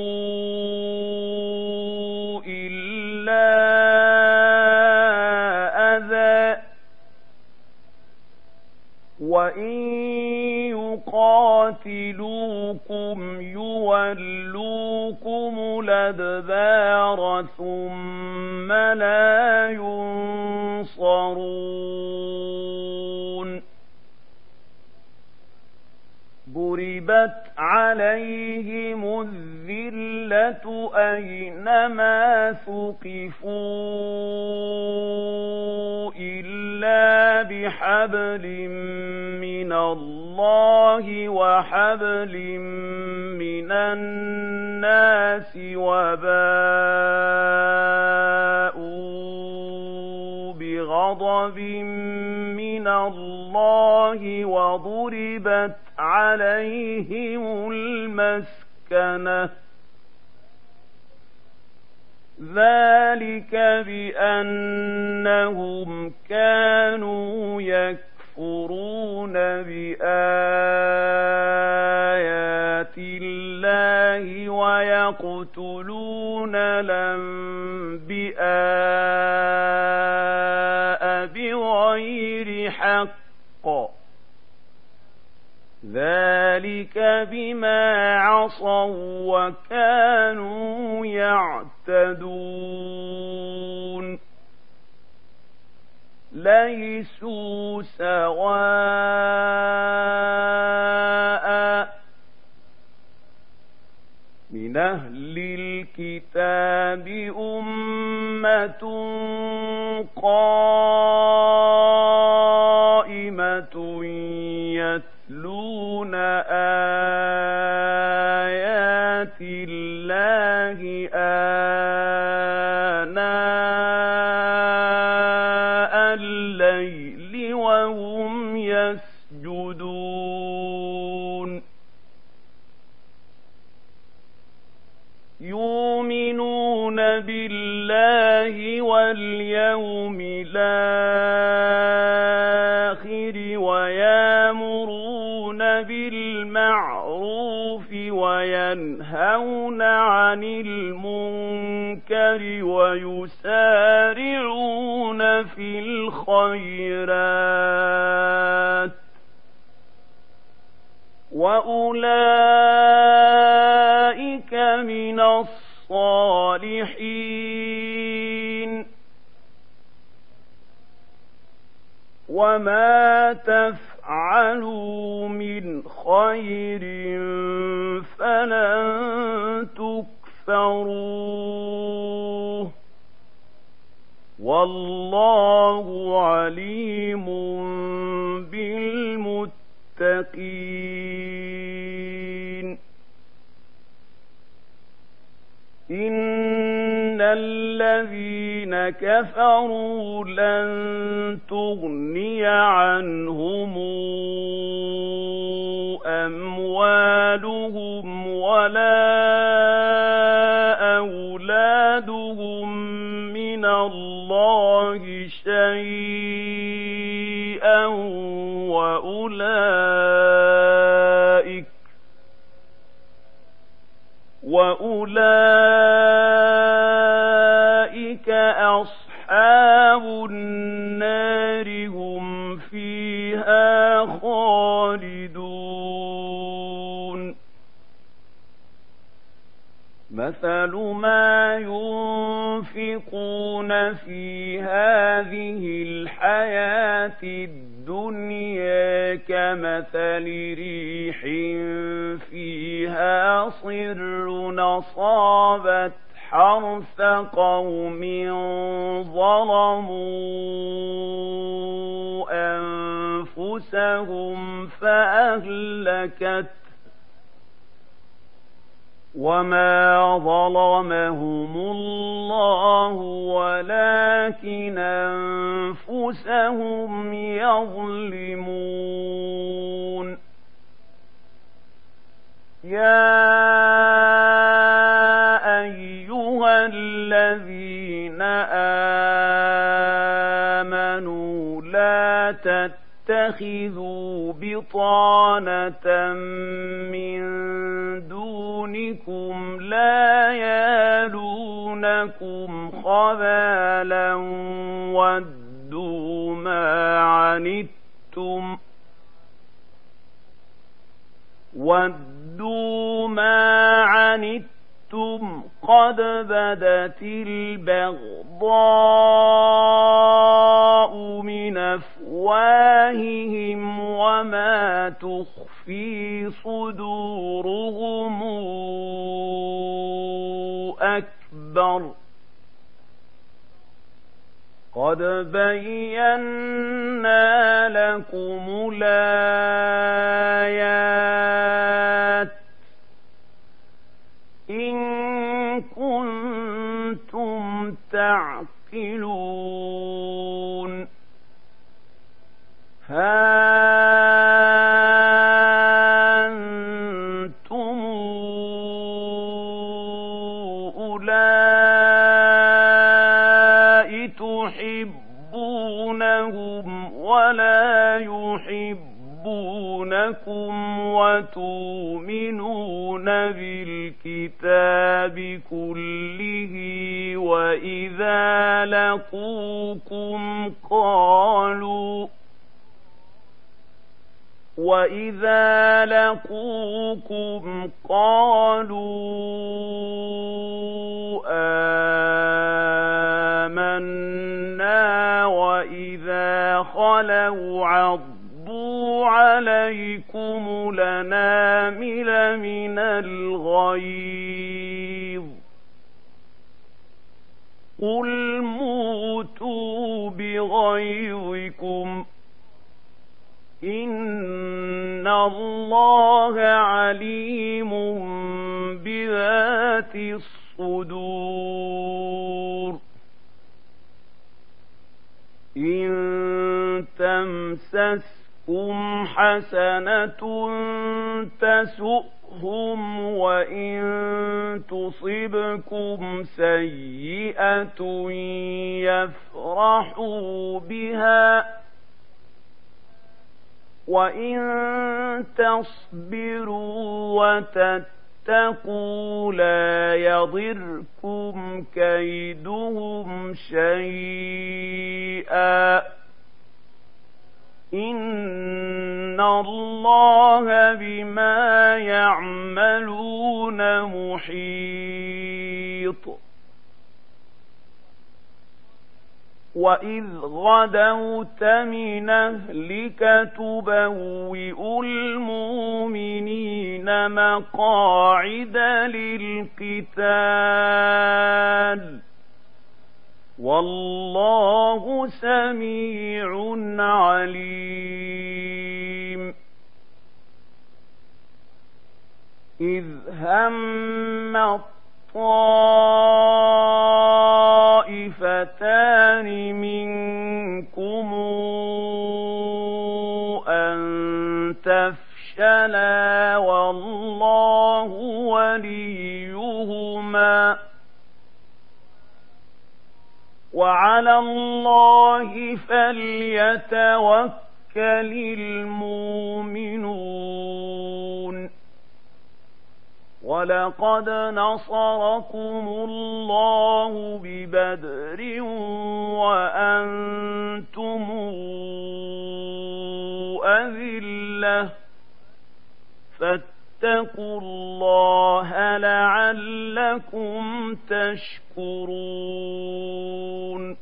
إلا أذى وإن يقاتلوكم يولوكم الأدبار ثم لا ينصرون ضربت عليهم الذلة أينما ثقفوا إلا بحبل من الله وحبل من الناس وباءوا بغضب من الله وضربت عليهم المسكنة ذلك بأنهم كانوا يكفرون بآيات الله ويقتلون الأنبياء بغير حق ذلك بما عصوا وكانوا يعتدون ليسوا سواء من أهل الكتاب أمة قائمة يتلون آيات الله آناء الليل وهم يسجدون يؤمنون بالله واليوم الآخر ويأمرون بالمعروف وينهون عن المنكر ويسارعون في الخيرات وأولئك من الصالحين وما تفعلوا من خير فلن تكفروه والله عليم بالمتقين إن الذين كفروا لن تغني عنهم أموالهم ولا أولادهم من الله شيئا وأولئك أصحاب النار هم فيها خالدون مثل ما ينفقون في هذه الحياة الدنيا كمثل ريح فيها صر أصابت حرث قوم ظلموا أنفسهم فأهلكت وما ظلمهم الله ولكن أنفسهم يظلمون يا أيها الذين آمنوا لا تتخذوا بطانة من دونكم لا يالونكم خبالا ودوا ما عنتم ودوا ما عنتم قد بدت البغضاء من أفواههم وما تخفي صدورهم أكبر قد بينا لكم الآيات إن كنتم تعقلون ها أنتم أولئك تحبونهم ولا يحبونكم وتؤمنون بالكتاب كله وإذا لقوكم قالوا وَإِذَا لَقُوكُمْ قَالُوا آمَنَّا وَإِذَا خَلَوْا عَضُّوا عَلَيْكُمُ الْأَنَامِلَ مِنَ الْغَيْظِ قُلْ مُوتُوا بِغَيْظِكُمْ إِنَّ اللَّهَ عَلِيمٌ بِذَاتِ الصُّدُورِ إِن تَمْسَسْكُمْ حَسَنَةٌ تَسُؤْهُمْ وَإِن تُصِبْكُمْ سَيِّئَةٌ يَفْرَحُوا بِهَا وَإِن تَصْبِرُوا وَتَتَّقُوا لَا يَضِرْكُمْ كَيْدُهُمْ شَيْئًا إِنَّ اللَّهَ بِمَا يَعْمَلُونَ مُحِيطٌ وَإِذْ غَدَوْتَ مِنْ أَهْلِكَ تُبَوِّئُ الْمُؤْمِنِينَ مَقَاعِدَ لِلْقِتَالِ وَاللَّهُ سَمِيعٌ عَلِيمٌ إِذْ هَمَّ طائفتان منكم أن تفشلا والله وليهما وعلى الله فليتوكل يتوكل المؤمنون وَلَقَدْ نَصَرَكُمُ اللَّهُ بِبَدْرٍ وَأَنْتُمْ أَذِلَّةٌ فَاتَّقُوا اللَّهَ لَعَلَّكُمْ تَشْكُرُونَ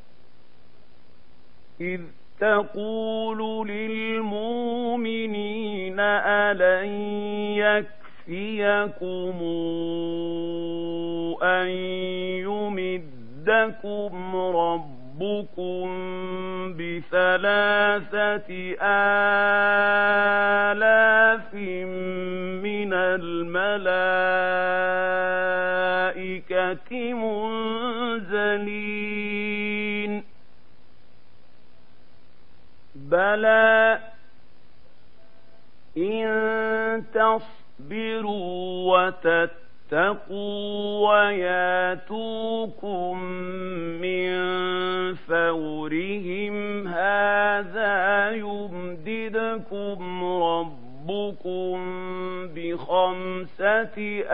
إِذْ تَقُولُ لِلْمُؤْمِنِينَ أَلَنْ يَكْفِيَكُمْ أَنْ يُمِدَّكُمْ رَبُّكُمْ بِثَلَاثَةِ آلَافٍ مِنَ الْمَلَائِكَةِ مُنْزَلِينَ بَلَى إِن تَصْبِرُوا وَتَتَّقُوا وَيَأْتُوكُم مِّن فَوْرِهِمْ هَٰذَا يُمْدِدْكُمْ رَبُّكُم بِخَمْسَةِ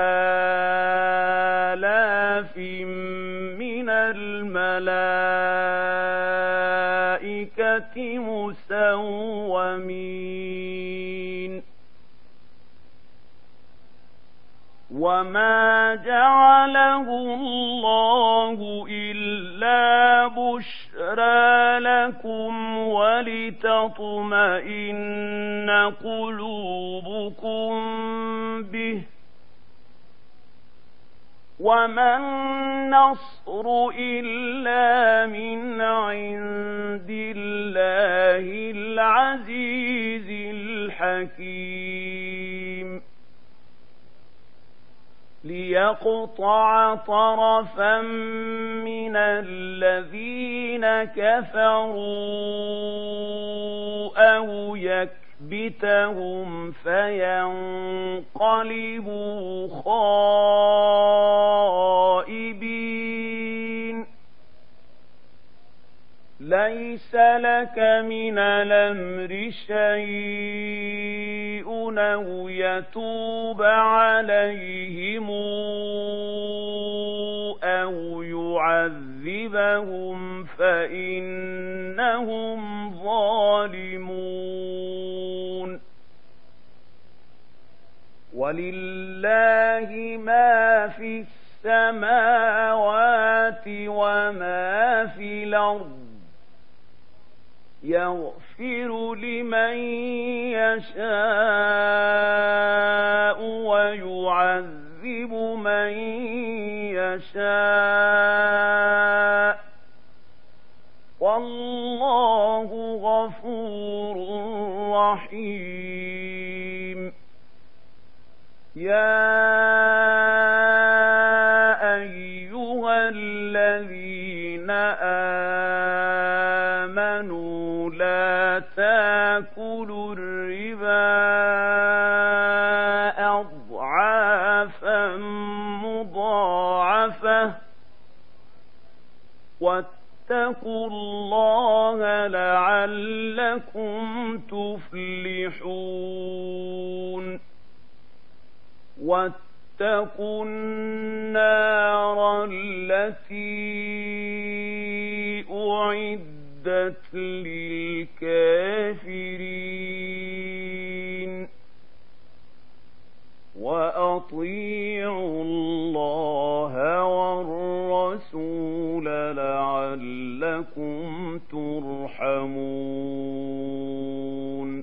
آلَافٍ مِّنَ الْمَلَائِكَةِ مُسَوِّمِينَ وَمَا جَعَلَهُ اللَّهُ إِلَّا بُشْرَىٰ لَكُمْ وَلِتَطْمَئِنَّ قُلُوبُكُم بِهِ ۗ وَمَا النَّصْرُ إِلَّا مِنْ عِندِ اللَّهِ الْعَزِيزِ الْحَكِيمِ لِيَقْطَعَ طَرَفًا مِّنَ الَّذِينَ كَفَرُوا أَوْ يَكْبِتَهُمْ فَيَنقَلِبُوا خَائِبِينَ لَيْسَ لَكَ مِنَ الْأَمْرِ شَيْءٌ أَوْ يَتُوبَ عَلَيْهِمْ أَوْ يُعَذِّبَهُمْ فَإِنَّهُمْ ظَالِمُونَ وَلِلَّهِ مَا فِي السَّمَاوَاتِ وَمَا فِي الْأَرْضِ يَغْفِرُ لِمَن يَشَاءُ وَيُعَذِّبُ مَن يَشَاءُ وَاللَّهُ غَفُورٌ رَّحِيمٌ يَا أَيُّهَا الَّذِينَ آمَنُوا لَا تَأْكُلُوا الرِّبَا أَضْعَافًا مُضَاعَفَةً وَاتَّقُوا اللَّهَ لَعَلَّكُمْ تُفْلِحُونَ وَاتَّقُوا النَّارَ الَّتِي أُعِدَّتْ لِلْكَافِرِينَ وَأَطِيعُوا اللَّهَ وَالرَّسُولَ لَعَلَّكُمْ تُرْحَمُونَ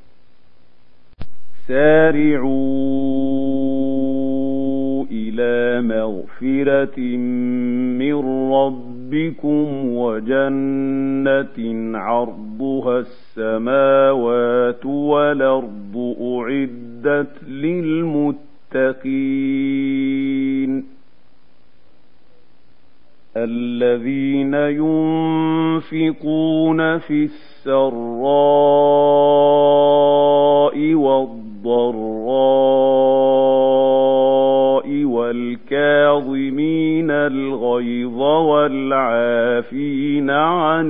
سَارِعُوا إِلَى مَغْفِرَةٍ مِّن رَّبِّكُمْ وَجَنَّةٍ عَرْضُهَا السَّمَاوَاتُ وَالْأَرْضُ أُعِدَّتْ لِلْمُتَّقِينَ الَّذِينَ يُنفِقُونَ فِي السَّرَّاءِ وَالضَّرَّاءِ وَالْكَاظِمِينَ الْغَيْظَ وَالْعَافِينَ عَنِ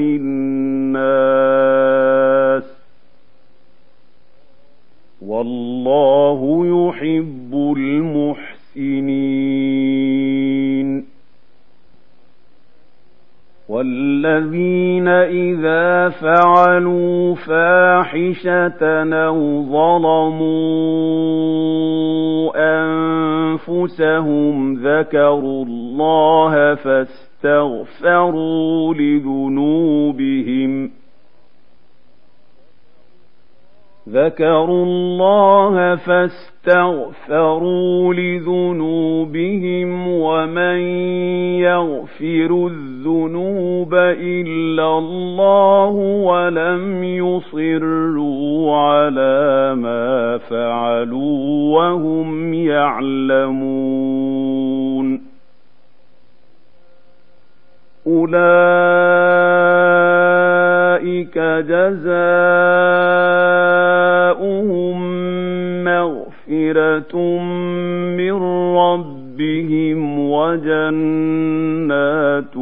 النَّاسِ وَاللَّهُ يُحِبُّ الْمُحْسِنِينَ المحسنين. والذين إذا فعلوا فاحشة أو ظلموا أنفسهم ذكروا الله فاستغفروا لذنوبهم ذكروا الله فاستغفروا لذنوبهم ومن يغفر الذنوب إلا الله ولم يصروا على ما فعلوا وهم يعلمون أولئك جزاؤهم مغفرة من ربهم وجنات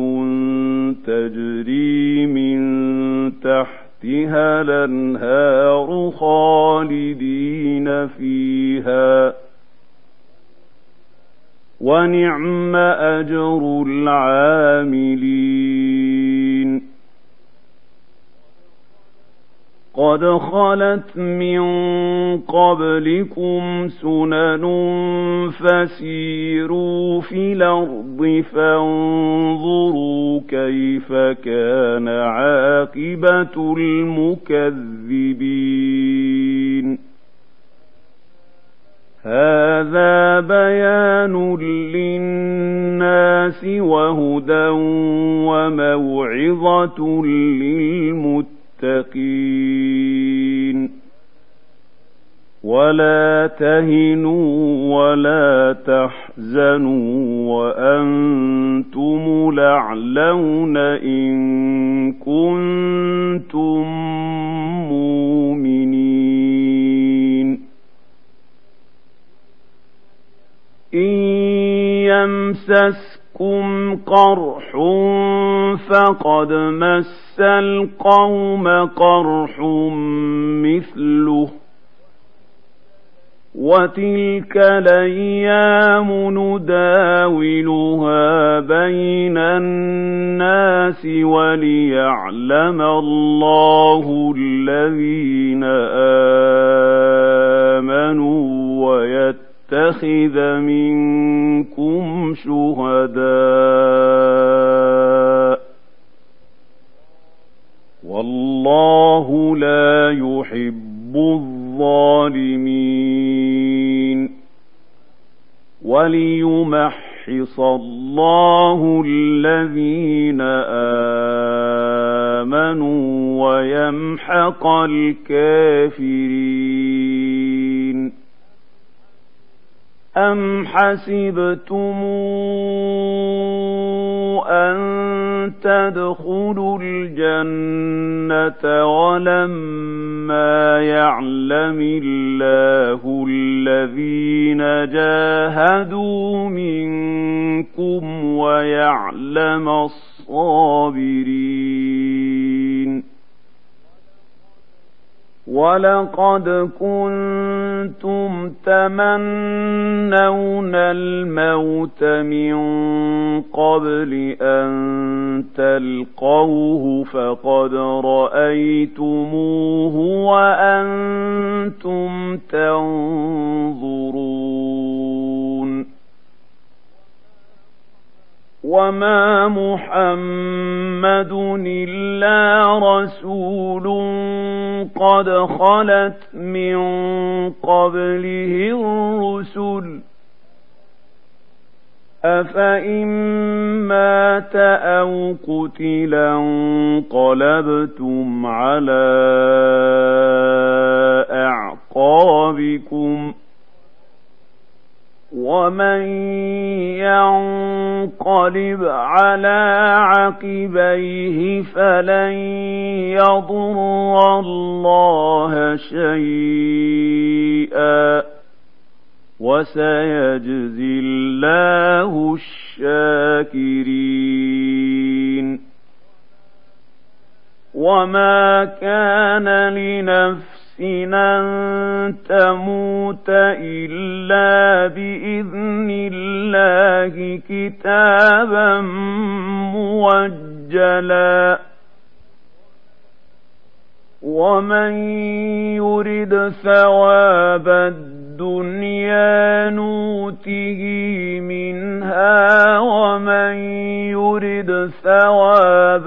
تجري من تحتها الأنهار خالدين فيها ونعم أجر العاملين. قد خلت من قبلكم سنن فسيروا في الأرض فانظروا كيف كان عاقبة المكذبين. هذا بيان للناس وهدى وموعظة للمتقين. ولا تهنوا ولا تحزنوا وأنتم الأعلون إن كنتم مؤمنين. إن يمسسكم قرح فقد مس القوم قرح مثله وتلك الأيام نداولها بين الناس وليعلم الله الذين آمنوا ويتخذ منكم شهداء والله لا يحب الظالمين. وليمحص الله الذين آمنوا ويمحق الكافرين. أم حسبتم أن تدخلوا الجنة ولما يعلم الله الذين جاهدوا منكم ويعلم الصابرين. ولقد كنتم تمنون الموت من قبل أن تلقوه فقد رأيتموه وأنتم تنظرون. وما محمد إلا رسول قد خلت من قبله الرسل أفإن مات أو قتلا انقلبتم على أعقابكم ومن ينقلب على عقبيه فلن يضر الله شيئا وسيجزي الله الشاكرين. وما كان لنفس أن تموت إلا بإذن كتابا موجلا ومن يرد ثواب الدنيا نوته منها ومن يرد ثواب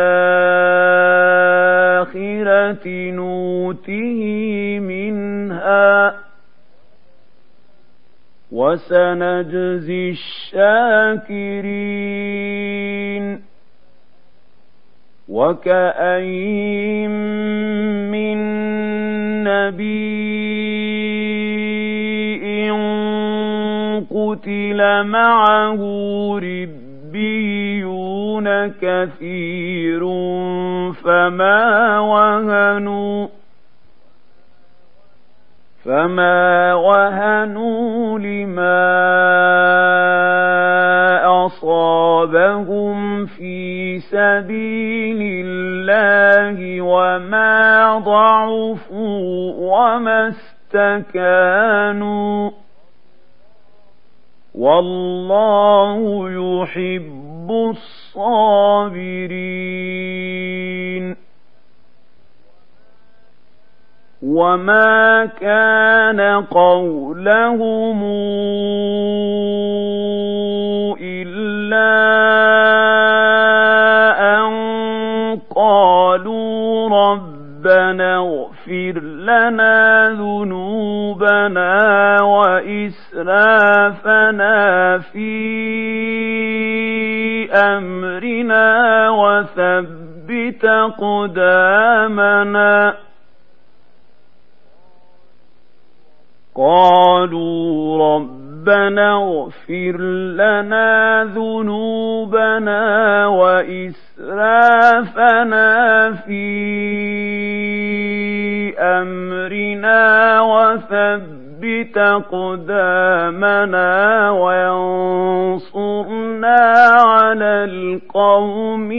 الآخرة نوته منها وسنجزي الشاكرين وكأين من نبي قتل معه ربيون كثير فما وهنوا فما وهنوا لما أصابهم في سبيل الله وما ضعفوا وما استكانوا والله يحب الصابرين وما كان قولهم إلا أن قالوا ربنا اغفر لنا ذنوبنا وإسرافنا في أمرنا وثبت أقدامنا قالوا ربنا اغفر لنا ذنوبنا وإسرافنا في أمرنا وثبت أقدامنا وانصرنا على القوم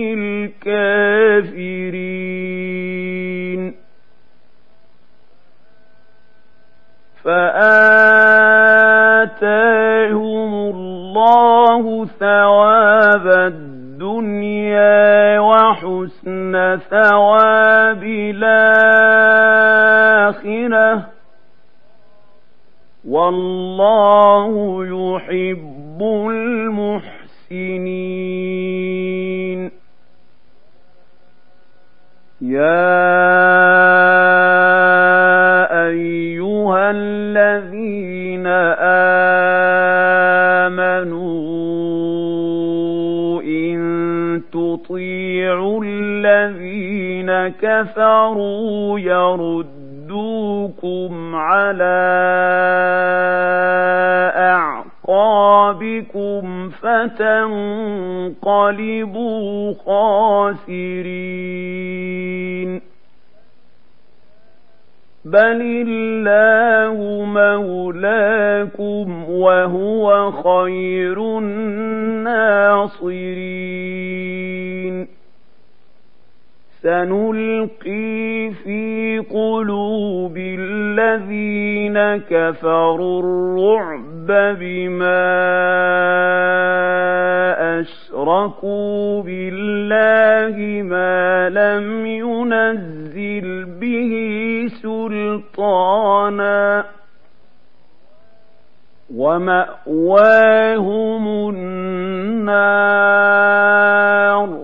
الكافرين فآتاهم الله ثواب الدنيا وحسن ثواب الآخرة والله يحب المحسنين يا أيها الذين آمنوا إن تطيعوا الذين كفروا يردوكم على أعقابكم فتنقلبوا خاسرين بل الله مولاكم وهو خير الناصرين سنلقي في قلوب الذين كفروا الرعب بما أشركوا بالله ما لم ينزل به سلطانا ومأواهم النار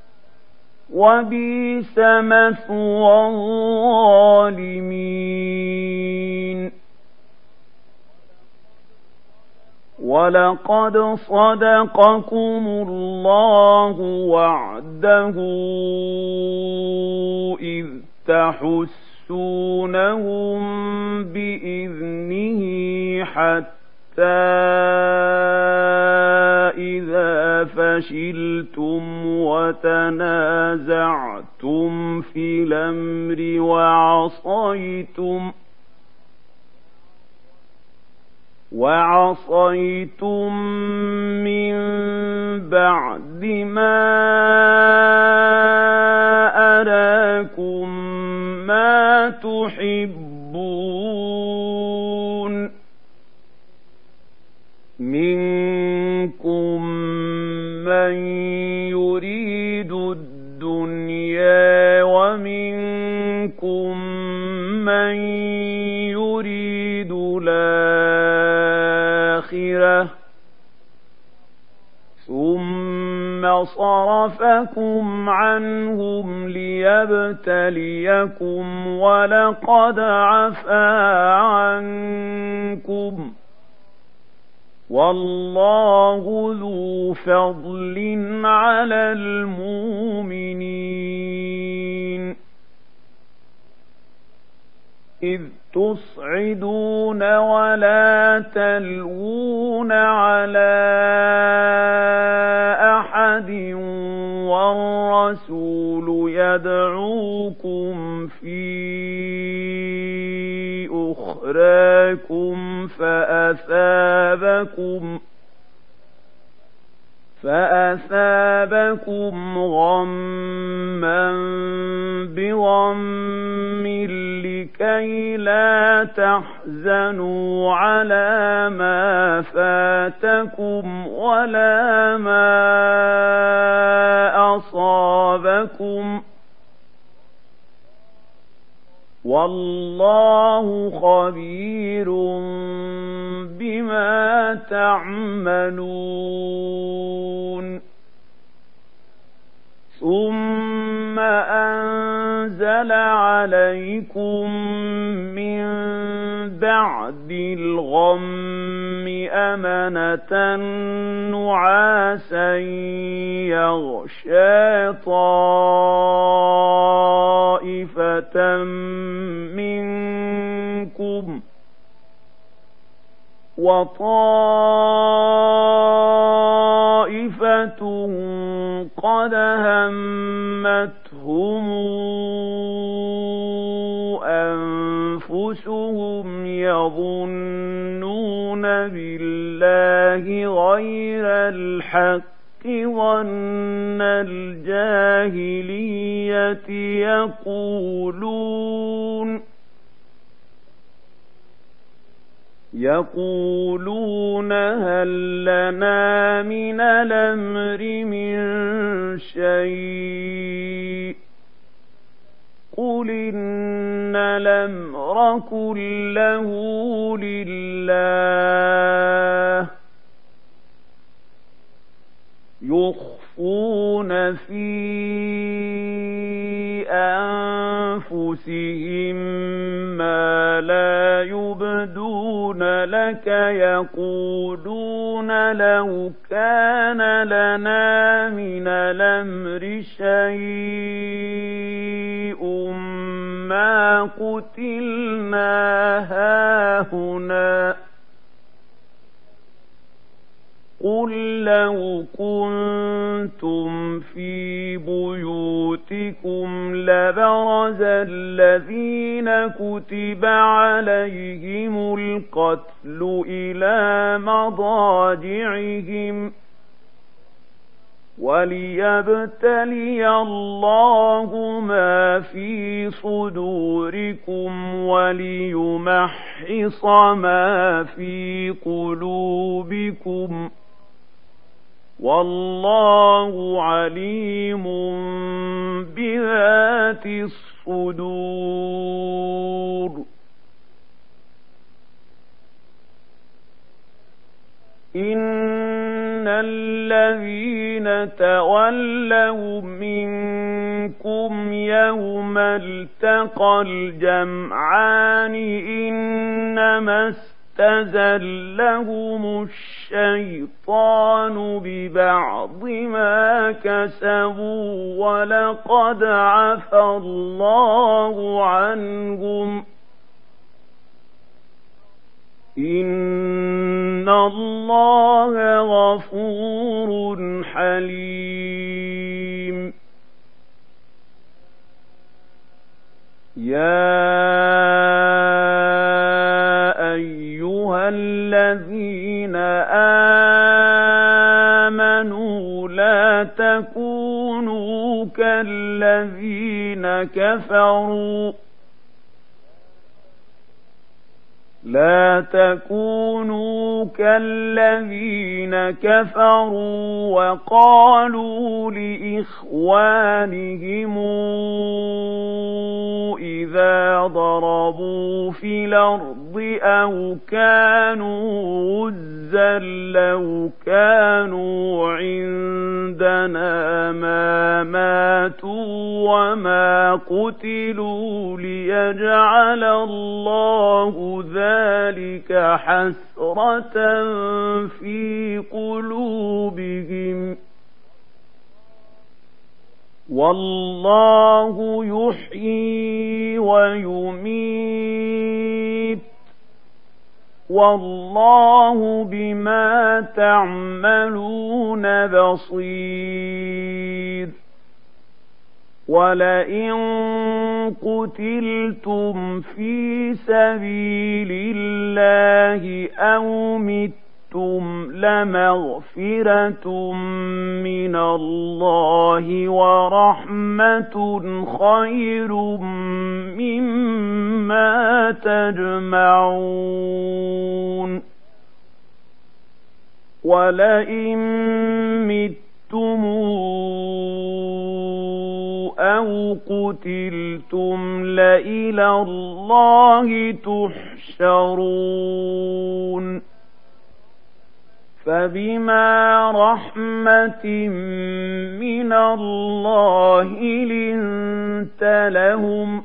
وبئس مثوى الظالمين ولقد صدقكم الله وعده إذ تحسونهم بإذنه حتى إذا فشلتم وتنازعتم في الأمر وعصيتم وعصيتم من بعد ما أراكم ما تحبون منكم ثُمَّ صَرَفَكُمْ عَنْهُمْ لِيَبْتَلِيَكُمْ وَلَقَدْ عَفَا عَنكُمْ وَاللَّهُ ذُو فَضْلٍ عَلَى الْمُؤْمِنِينَ إِذْ تُصْعِدُونَ وَلَا تَلْوُونَ عَلَىٰ أَحَدٍ وَالرَّسُولُ يَدْعُوكُمْ فِي أُخْرَاكُمْ فَأَثَابَكُمْ فَأَثَابَكُمْ غَمًّا بِغَمٍّ لِكَيْ لَا تَحْزَنُوا عَلَىٰ مَا فَاتَكُمْ وَلَا مَا أَصَابَكُمْ وَاللَّهُ خَبِيرٌ بِمَا تَعْمَلُونَ ثُمَّ أَنزَلَ عَلَيْكُم مِّن بَعْدِ الْغَمِّ أَمَنَةً نُّعَاسًا يَغْشَىٰ طَائِفَةً مِّنكُمْ وَطَائِفَةٌ قَدْ هَمَّتْهُمْ أَنفُسُهُمْ يَظُنُّونَ بِاللَّهِ غَيْرَ الْحَقِّ ظَنَّ الْجَاهِلِيَّةِ يَقُولُونَ يَقُولُونَ هَل لَّنَا مِنَ الْأَمْرِ مِن شَيْءٍ قُلْ إِنَّ الْأَمْرَ كُلَّهُ لِلَّهِ يُخْفُونَ فِي أَنفُسِهِم مَّا لَا يُبْدُونَ لَكَ يَقُولُونَ لَوْ كَانَ لَنَا مِنَ الْأَمْرِ شَيْءٌ مَّا قُتِلْنَا هَاهُنَا قُل لَّوْ كُنتُمْ فِي بُيُوتِكُمْ لَبَرَزَ الَّذِينَ كُتِبَ عَلَيْهِمُ الْقَتْلُ إِلَىٰ مَضَاجِعِهِمْ وَلِيَبْتَلِيَ اللَّهُ مَا فِي صُدُورِكُمْ وَلِيُمَحِّصَ مَا فِي قُلُوبِكُمْ وَاللَّهُ عَلِيمٌ بِذَاتِ الصُّدُورِ إِنَّ الَّذِينَ تَوَلَّوْا مِنكُمْ يَوْمَ الْتَقَى الْجَمْعَانِ إِنَّمَا اسْتَزَلَّهُمُ الشَّيْطَانُ بِبَعْضِ مَا كَسَبُوا وَلَقَدْ عَفَا اللَّهُ عَنْهُمْ إِنَّ اللَّهَ غَفُورٌ حَلِيمٌ يَا أَيُّهَا الَّذِينَ آمَنُوا لَا تَكُونُوا كَالَّذِينَ كَفَرُوا لا تكونوا كالذين كفروا وقالوا لإخوانهم إذا ضربوا في الأرض أو كانوا غزا لو كانوا عندنا ماتوا وما قتلوا ليجعل الله ذلك حسرة في قلوبهم والله يحيي ويميت والله بما تعملون بصير ولئن قتلتم في سبيل الله أو متم لمغفرة من الله ورحمة خير مما تجمعون ولئن متم أو قتلتم لإلى الله تحشرون فبما رحمة من الله لنت لهم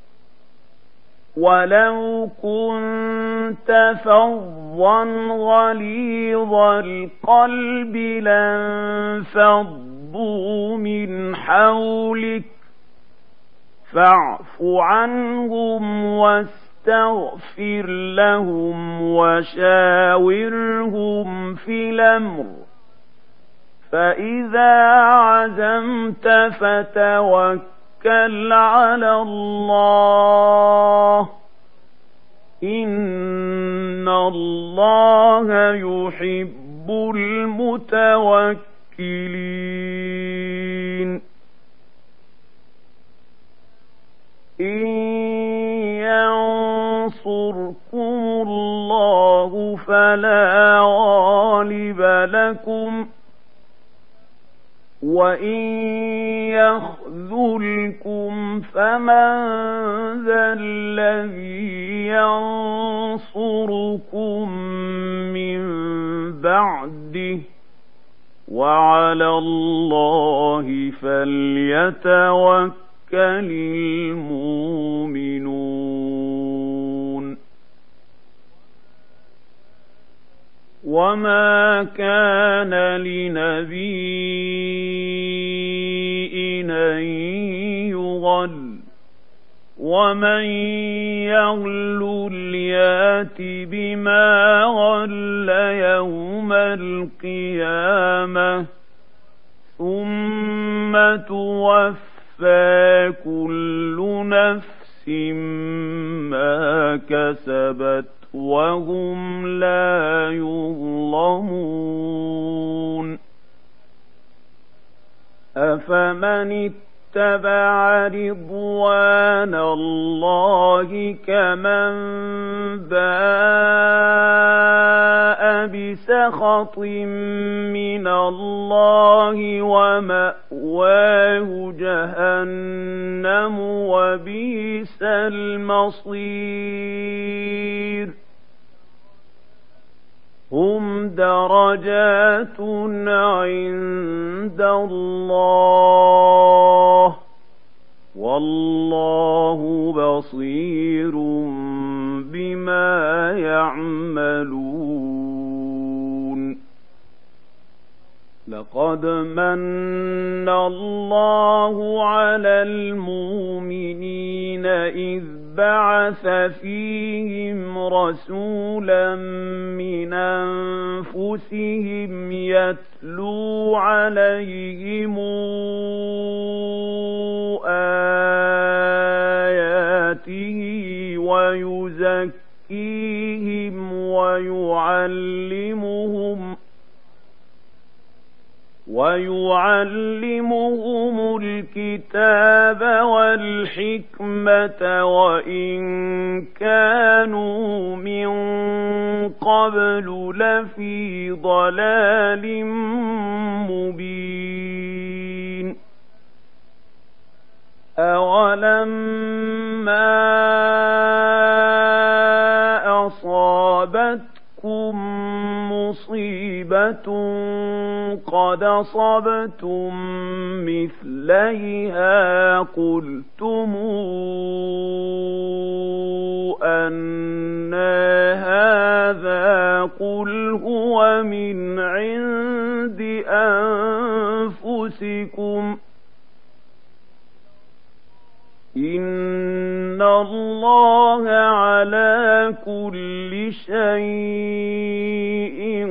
ولو كنت فظا غليظ القلب لانفضوا من حولك فاعف عنهم واستغفر لهم وشاورهم في الأمر فإذا عزمت فتوكل على الله إن الله يحب المتوكلين إن ينصركم الله فلا غالب لكم وإن يخذلكم فمن ذا الذي ينصركم من بعده وعلى الله فليتوكل المؤمنون وما كان لنبي أن يغل ومن يغل يأت بما غل يوم القيامة ثم توفى كل نفس ما كسبت وهم لا يظلمون أفمن اتبع رضوان الله كمن باء بسخط من الله ومأواه جهنم وبئس المصير هم درجات عند الله والله بصير بما يعملون لقد من الله على المؤمنين إذ بعث فيهم رسولا من أنفسهم يتلو عليهم آياته ويزكيهم ويعلمهم ويعلمهم الكتاب والحكمة وإن كانوا من قبل لفي ضلال مبين أولما أصابتكم مصيبة قد أصبتم مثليها قلتم أنى هذا قل هو من عند أنفسكم إن الله على كل شيء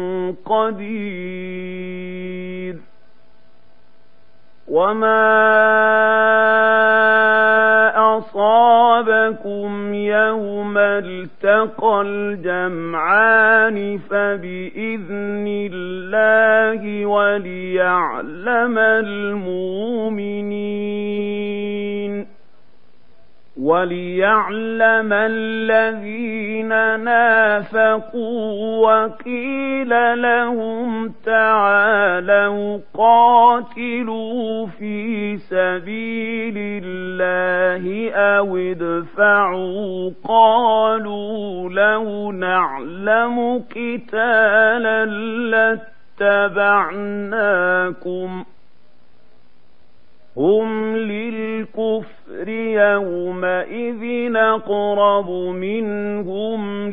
قدير وما أصابكم يوم التقى الجمعان فبإذن الله وليعلم المؤمنين وليعلم الذين نافقوا وقيل لهم تعالوا قاتلوا في سبيل الله أو ادفعوا قالوا لو نعلم قتالا لاتبعناكم هم للكفر يومئذ أقرب منهم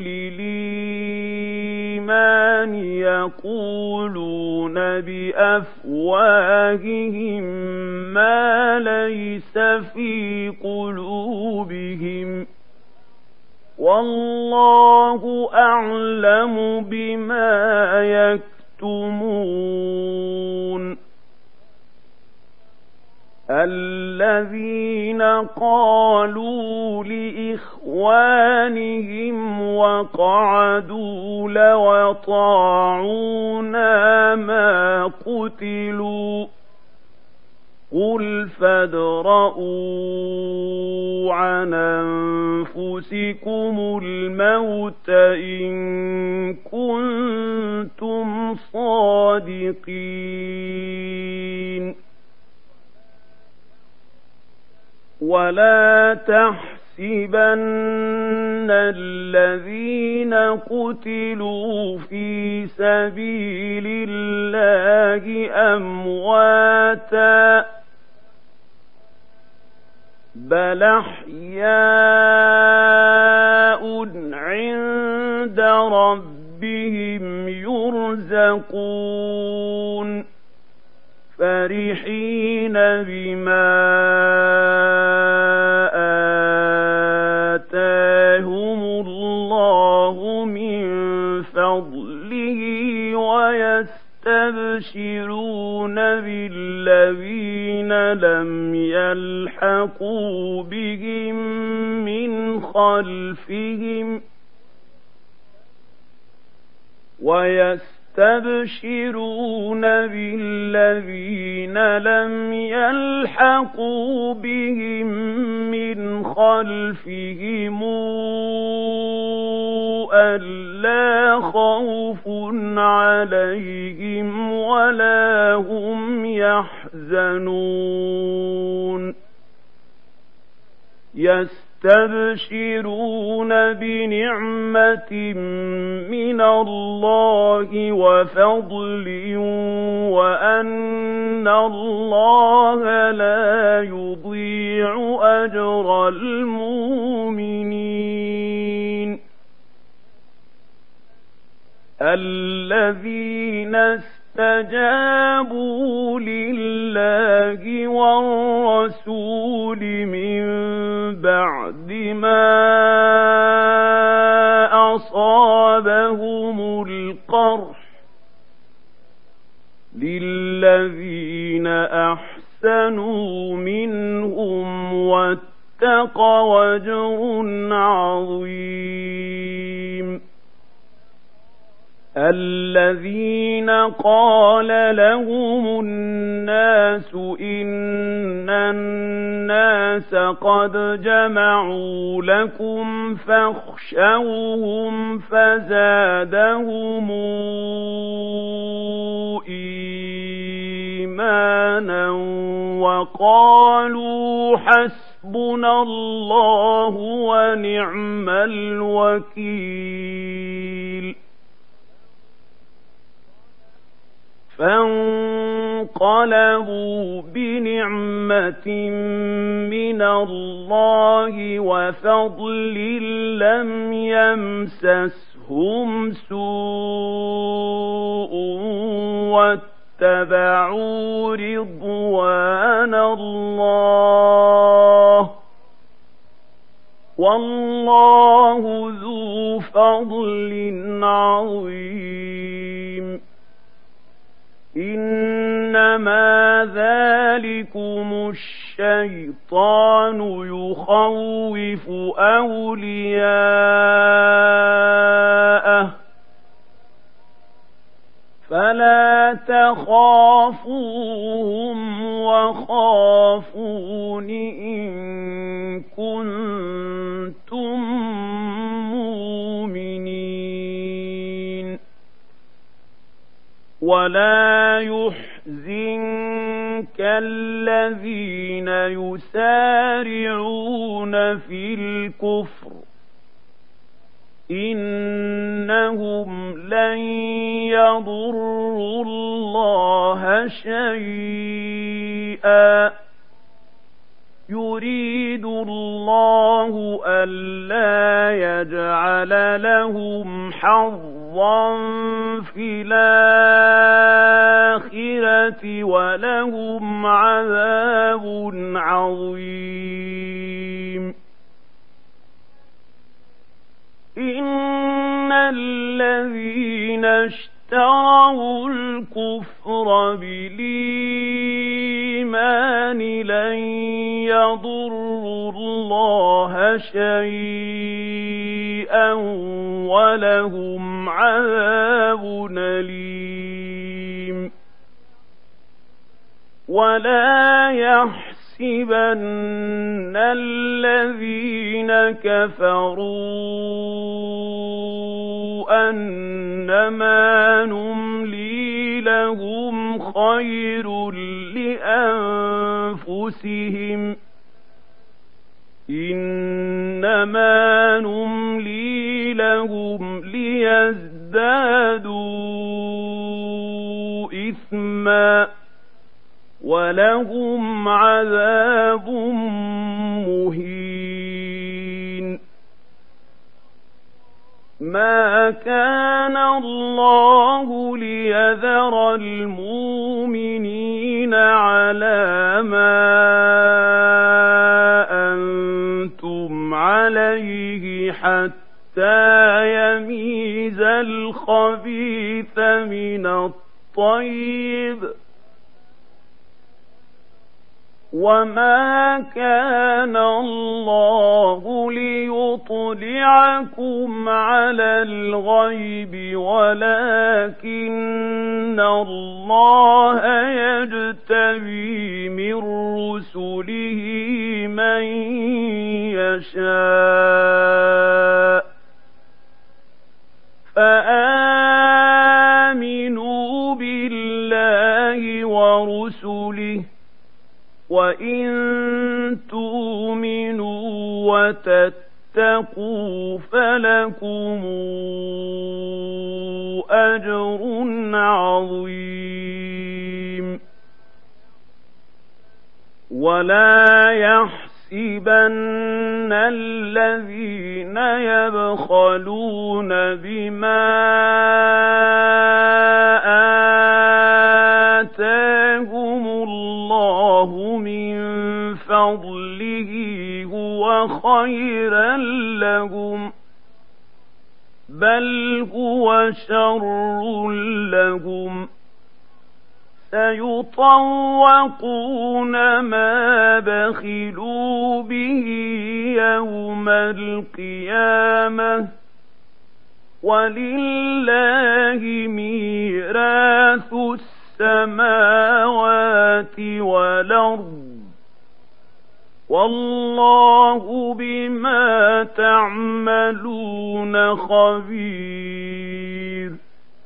للإيمان يقولون بأفواههم ما ليس في قلوبهم والله أعلم بما يكتمون الذين قالوا لإخوانهم وقعدوا لو أطاعونا ما قتلوا قل فادرءوا عن أنفسكم الموت إن كنتم صادقين ولا تحسبن الذين قتلوا في سبيل الله أمواتا بل أحياء عند ربهم يرزقون فرحين بما آتاهم الله من فضله ويستبشرون بالذين لم يلحقوا بهم من خلفهم ويستبشرون بالذين لم يلحقوا بهم من خلفهم ألا خوف عليهم ولا هم يحزنون يستبشرون بنعمة من الله وفضل وأن الله لا يضيع أجر المؤمنين الذين استجابوا لله والرسول من بعد ما أصابهم القرح للذين أحسنوا منهم واتقوا أجر عظيم الذين قال لهم الناس إن الناس قد جمعوا لكم فاخشوهم فزادهم إيمانا وقالوا حسبنا الله ونعم الوكيل فانقلبوا بنعمة من الله وفضل لم يمسسهم سوء واتبعوا رضوان الله والله ذو فضل عظيم. إنما ذلكم الشيطان يخوف أولياءه فلا تخافوهم وخافون إن كنتم مؤمنين. ولا يحزنك الذين يسارعون في الكفر إنهم لن يضروا الله شيئا يريد الله ألا يجعل لهم حظا في الآخرة ولهم عذاب عظيم. إن الذين اشتروا الكفر بالإيمان لن يضروا الله شيئا ولهم عذاب أليم. ولا يحسبن الذين كفروا أنما نملي لهم خير لأنفسهم إنما نملي لهم ليزدادوا إثما ولهم عذاب مهين. ما كان الله ليذر المؤمنين على ما أنتم عليه حتى يميز الخبيث من الطيب وما كان الله ليطلعكم على الغيب ولكن الله يجتبي من رسله من يشاء فآمنوا بالله ورسله وإن تؤمنوا وتتقوا فلكم أجر عظيم. ولا يحسبن الذين يبخلون بما آتاهم الله من فضله هو خيرا لهم بل هو شر لهم سيطوقون ما بخلوا به يوم القيامة ولله ميراث السماوات والأرض والله بما تعملون خبير.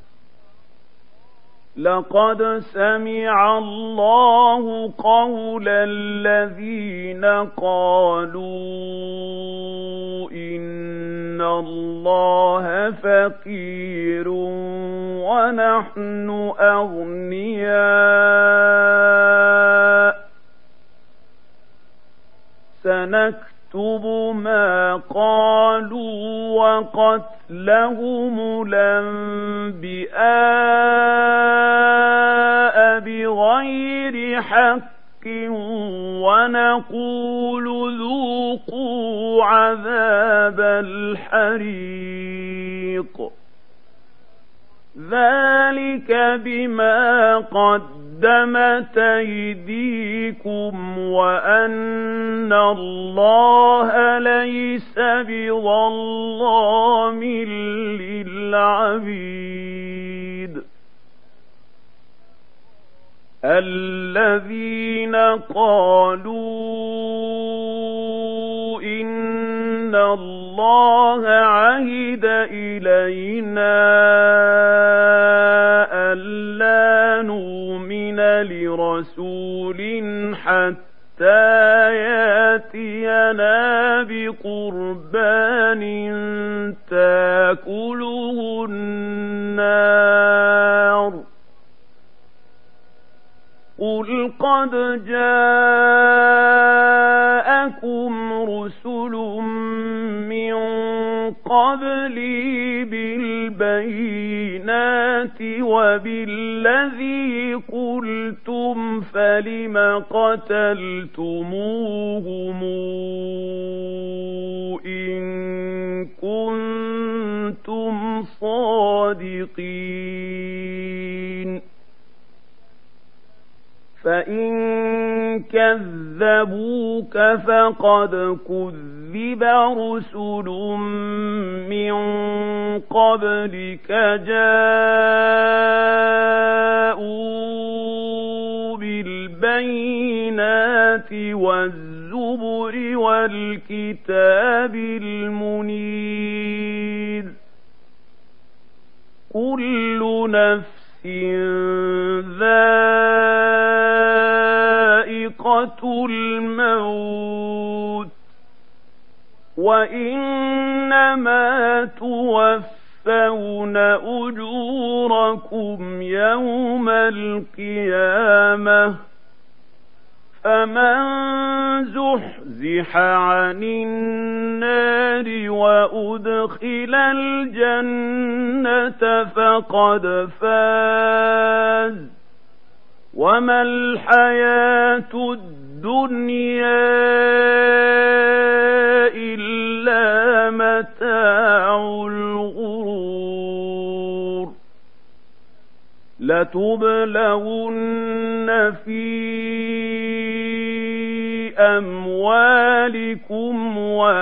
لقد سمع الله قول الذين قالوا إن الله فقير ونحن أغنياء سنكتب ما قالوا وقتلهم الأنبياء بغير حق ونقول ذوقوا عذاب الحريق ذلك بما قدمت أيديكم وأن الله ليس بظلام للعبيد الذين قالوا إن الله عهد إلينا ألا نؤمن لرسول حتى يأتينا بقربان تأكله النار قل قد جاءكم رسل من قبلي بالبينات وبالذي قلتم فلم قتلتموهم إن كنتم صادقين فإن كذبوك فقد كذب رسل من قبلك جاءوا بالبينات والزبر والكتاب المنير كل نفس ذائقة الموت وإنما توفون أجوركم يوم القيامة فمن زحزح عن النار وأدخل الجنة فقد فاز وما الحياة الدنيا إلا متاع الغرور لتبلغن في أموالكم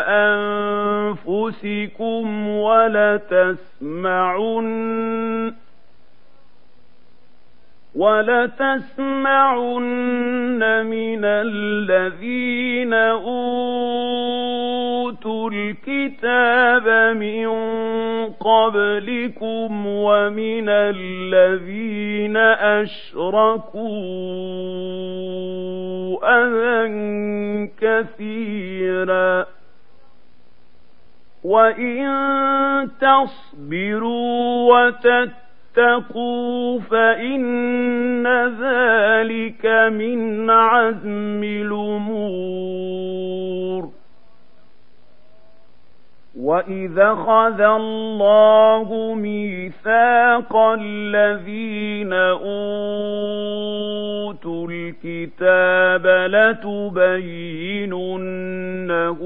وأنفسكم ولتسمعن ولتسمعن من الذين أوتوا الكتاب من قبلكم ومن الذين أشركوا أذى كثيرا وإن تصبروا وتتقوا فإن ذلك من عزم الأمور وإذا خذ الله ميثاق الذين أوتوا الكتاب لتبيننه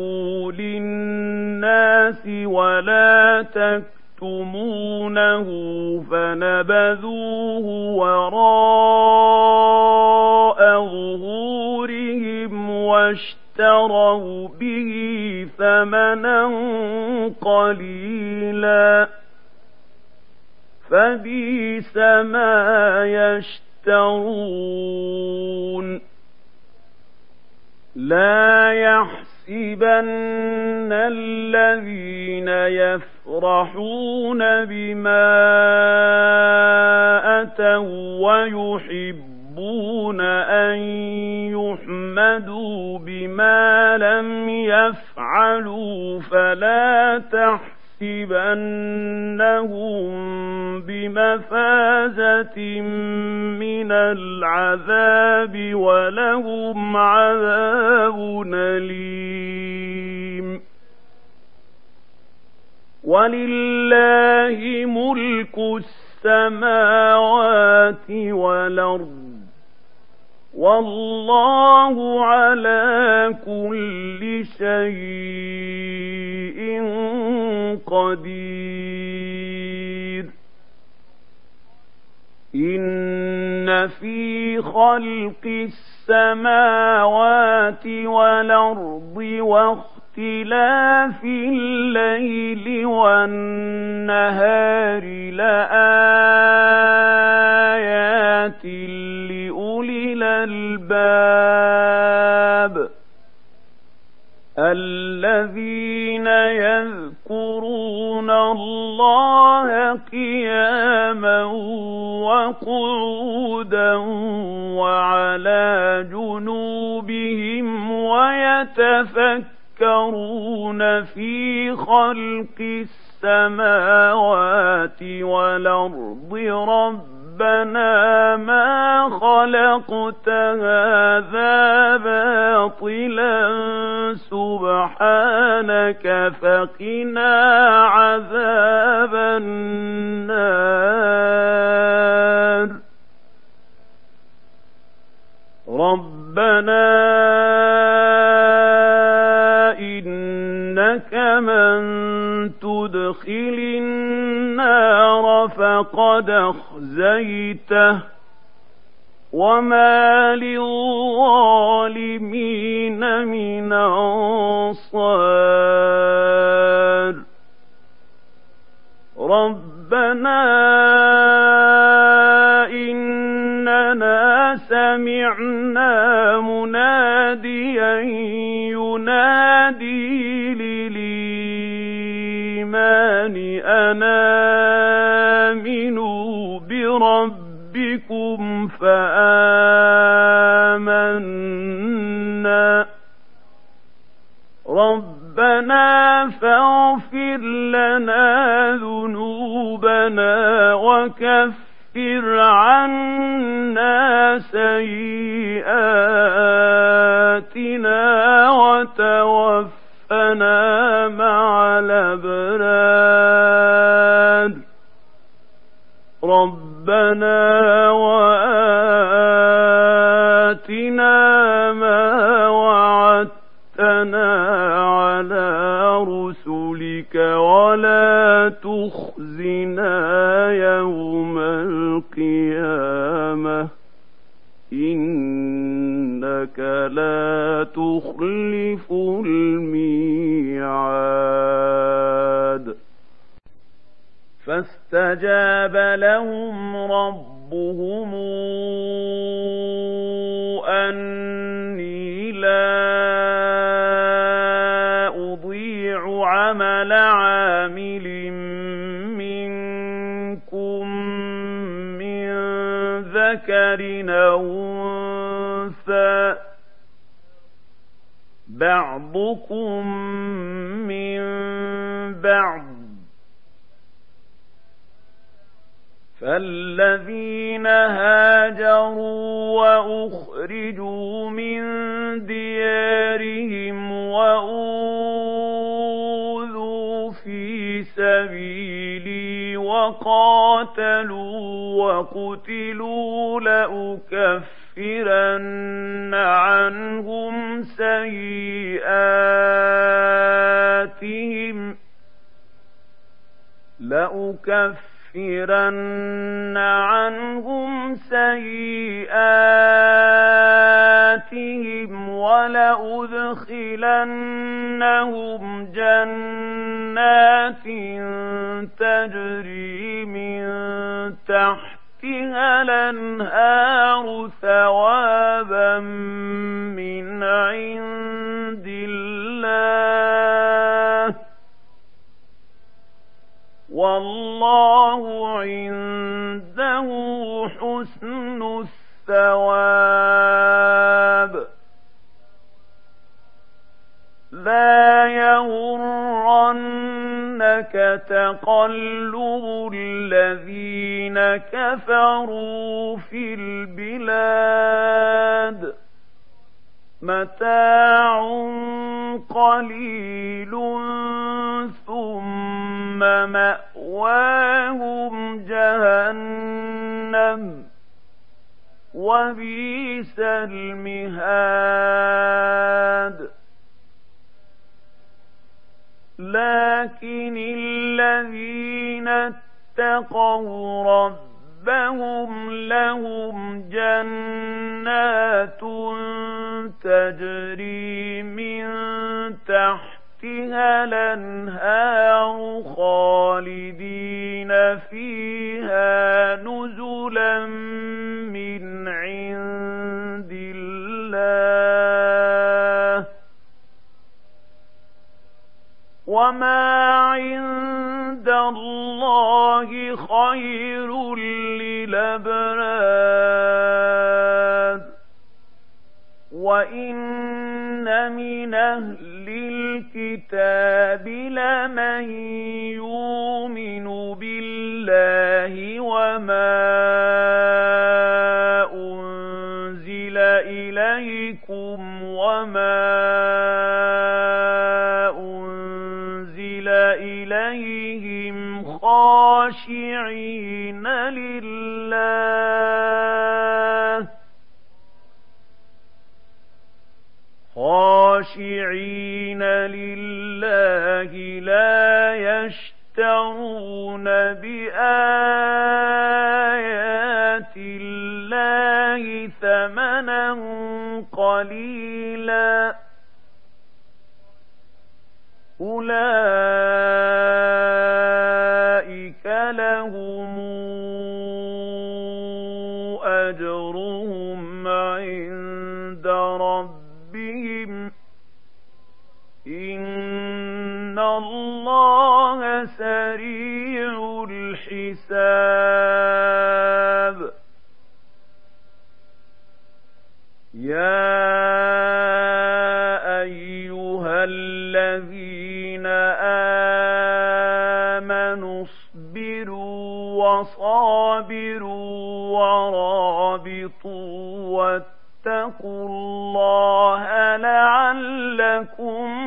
للناس ولا تكتمونه فنبذوه وراء ظهورهم واشتروا به ثمنا قليلا فبئس ما يشترون لا يحسبن الذين يفرحون بما أتوا ويحبون أن يحمدوا بما لم يفعلوا فلا تحسبن بمفازة من العذاب ولهم عذاب أليم. ولله ملك السماوات والأرض والله على كل شيء قدير. إن في خلق السماوات والأرض واختلاف الليل والنهار لآيات لأولي الألباب الذين يذكرون الله قياما وقعودا وعلى جنوبهم ويتفكرون في خلق السماوات والأرض ربنا ما خلقت هذا باطلا سبحانك فقنا عذاب النار. ربنا إنك من تدخل النار فقد أخزيته وما للظالمين من أنصار. ربنا إننا سمعنا مناديا ينادي للإيمان أن آمنوا بربكم فآمنا. ربنا فاغفر لنا ذنوبنا وكفر عنا سيئاتنا وتوفنا مع الأبرار. ربنا وآتنا ما وعدتنا على رسلك ولا تخزنا يوم القيامة إنك لا تخلف الميعاد. فاستجاب لهم ربهم أني لا أضيع عمل عامل منكم من ذكر أو أنثى بعضكم من بعض فالذين هاجروا وأخرجوا من ديارهم وأوذوا في سبيلي وقاتلوا وقتلوا لأكفرن عنهم سيئاتهم لأكفرن لأكفرن عنهم سيئاتهم ولأدخلنهم جنات تجري من تحتها الأنهار ثوابا من عند الله والله عنده حسن الثواب. لا يغرنك تقلب الذين كفروا في البلاد متاع قليل ثم مأواهم جهنم وبئس المهاد لكن الذين اتقوا ربهم لهم جنات تجري من تحتها الأنهار خالدين فيها نزلا من عند الله وما عند الله خير للأبرار وإن من أهل الكتاب لمن يؤمن بالله وما أنزل إليكم وما أنزل إليهم خاشعين لله خاشعين لله لا يشترون بآيات الله ثمنا قليلا أولئك لهم أجرهم عند ربهم إن الله سريع الحساب يا أيها الذين آمنوا اصبروا وصابروا ورابطوا واتقوا الله لعلكم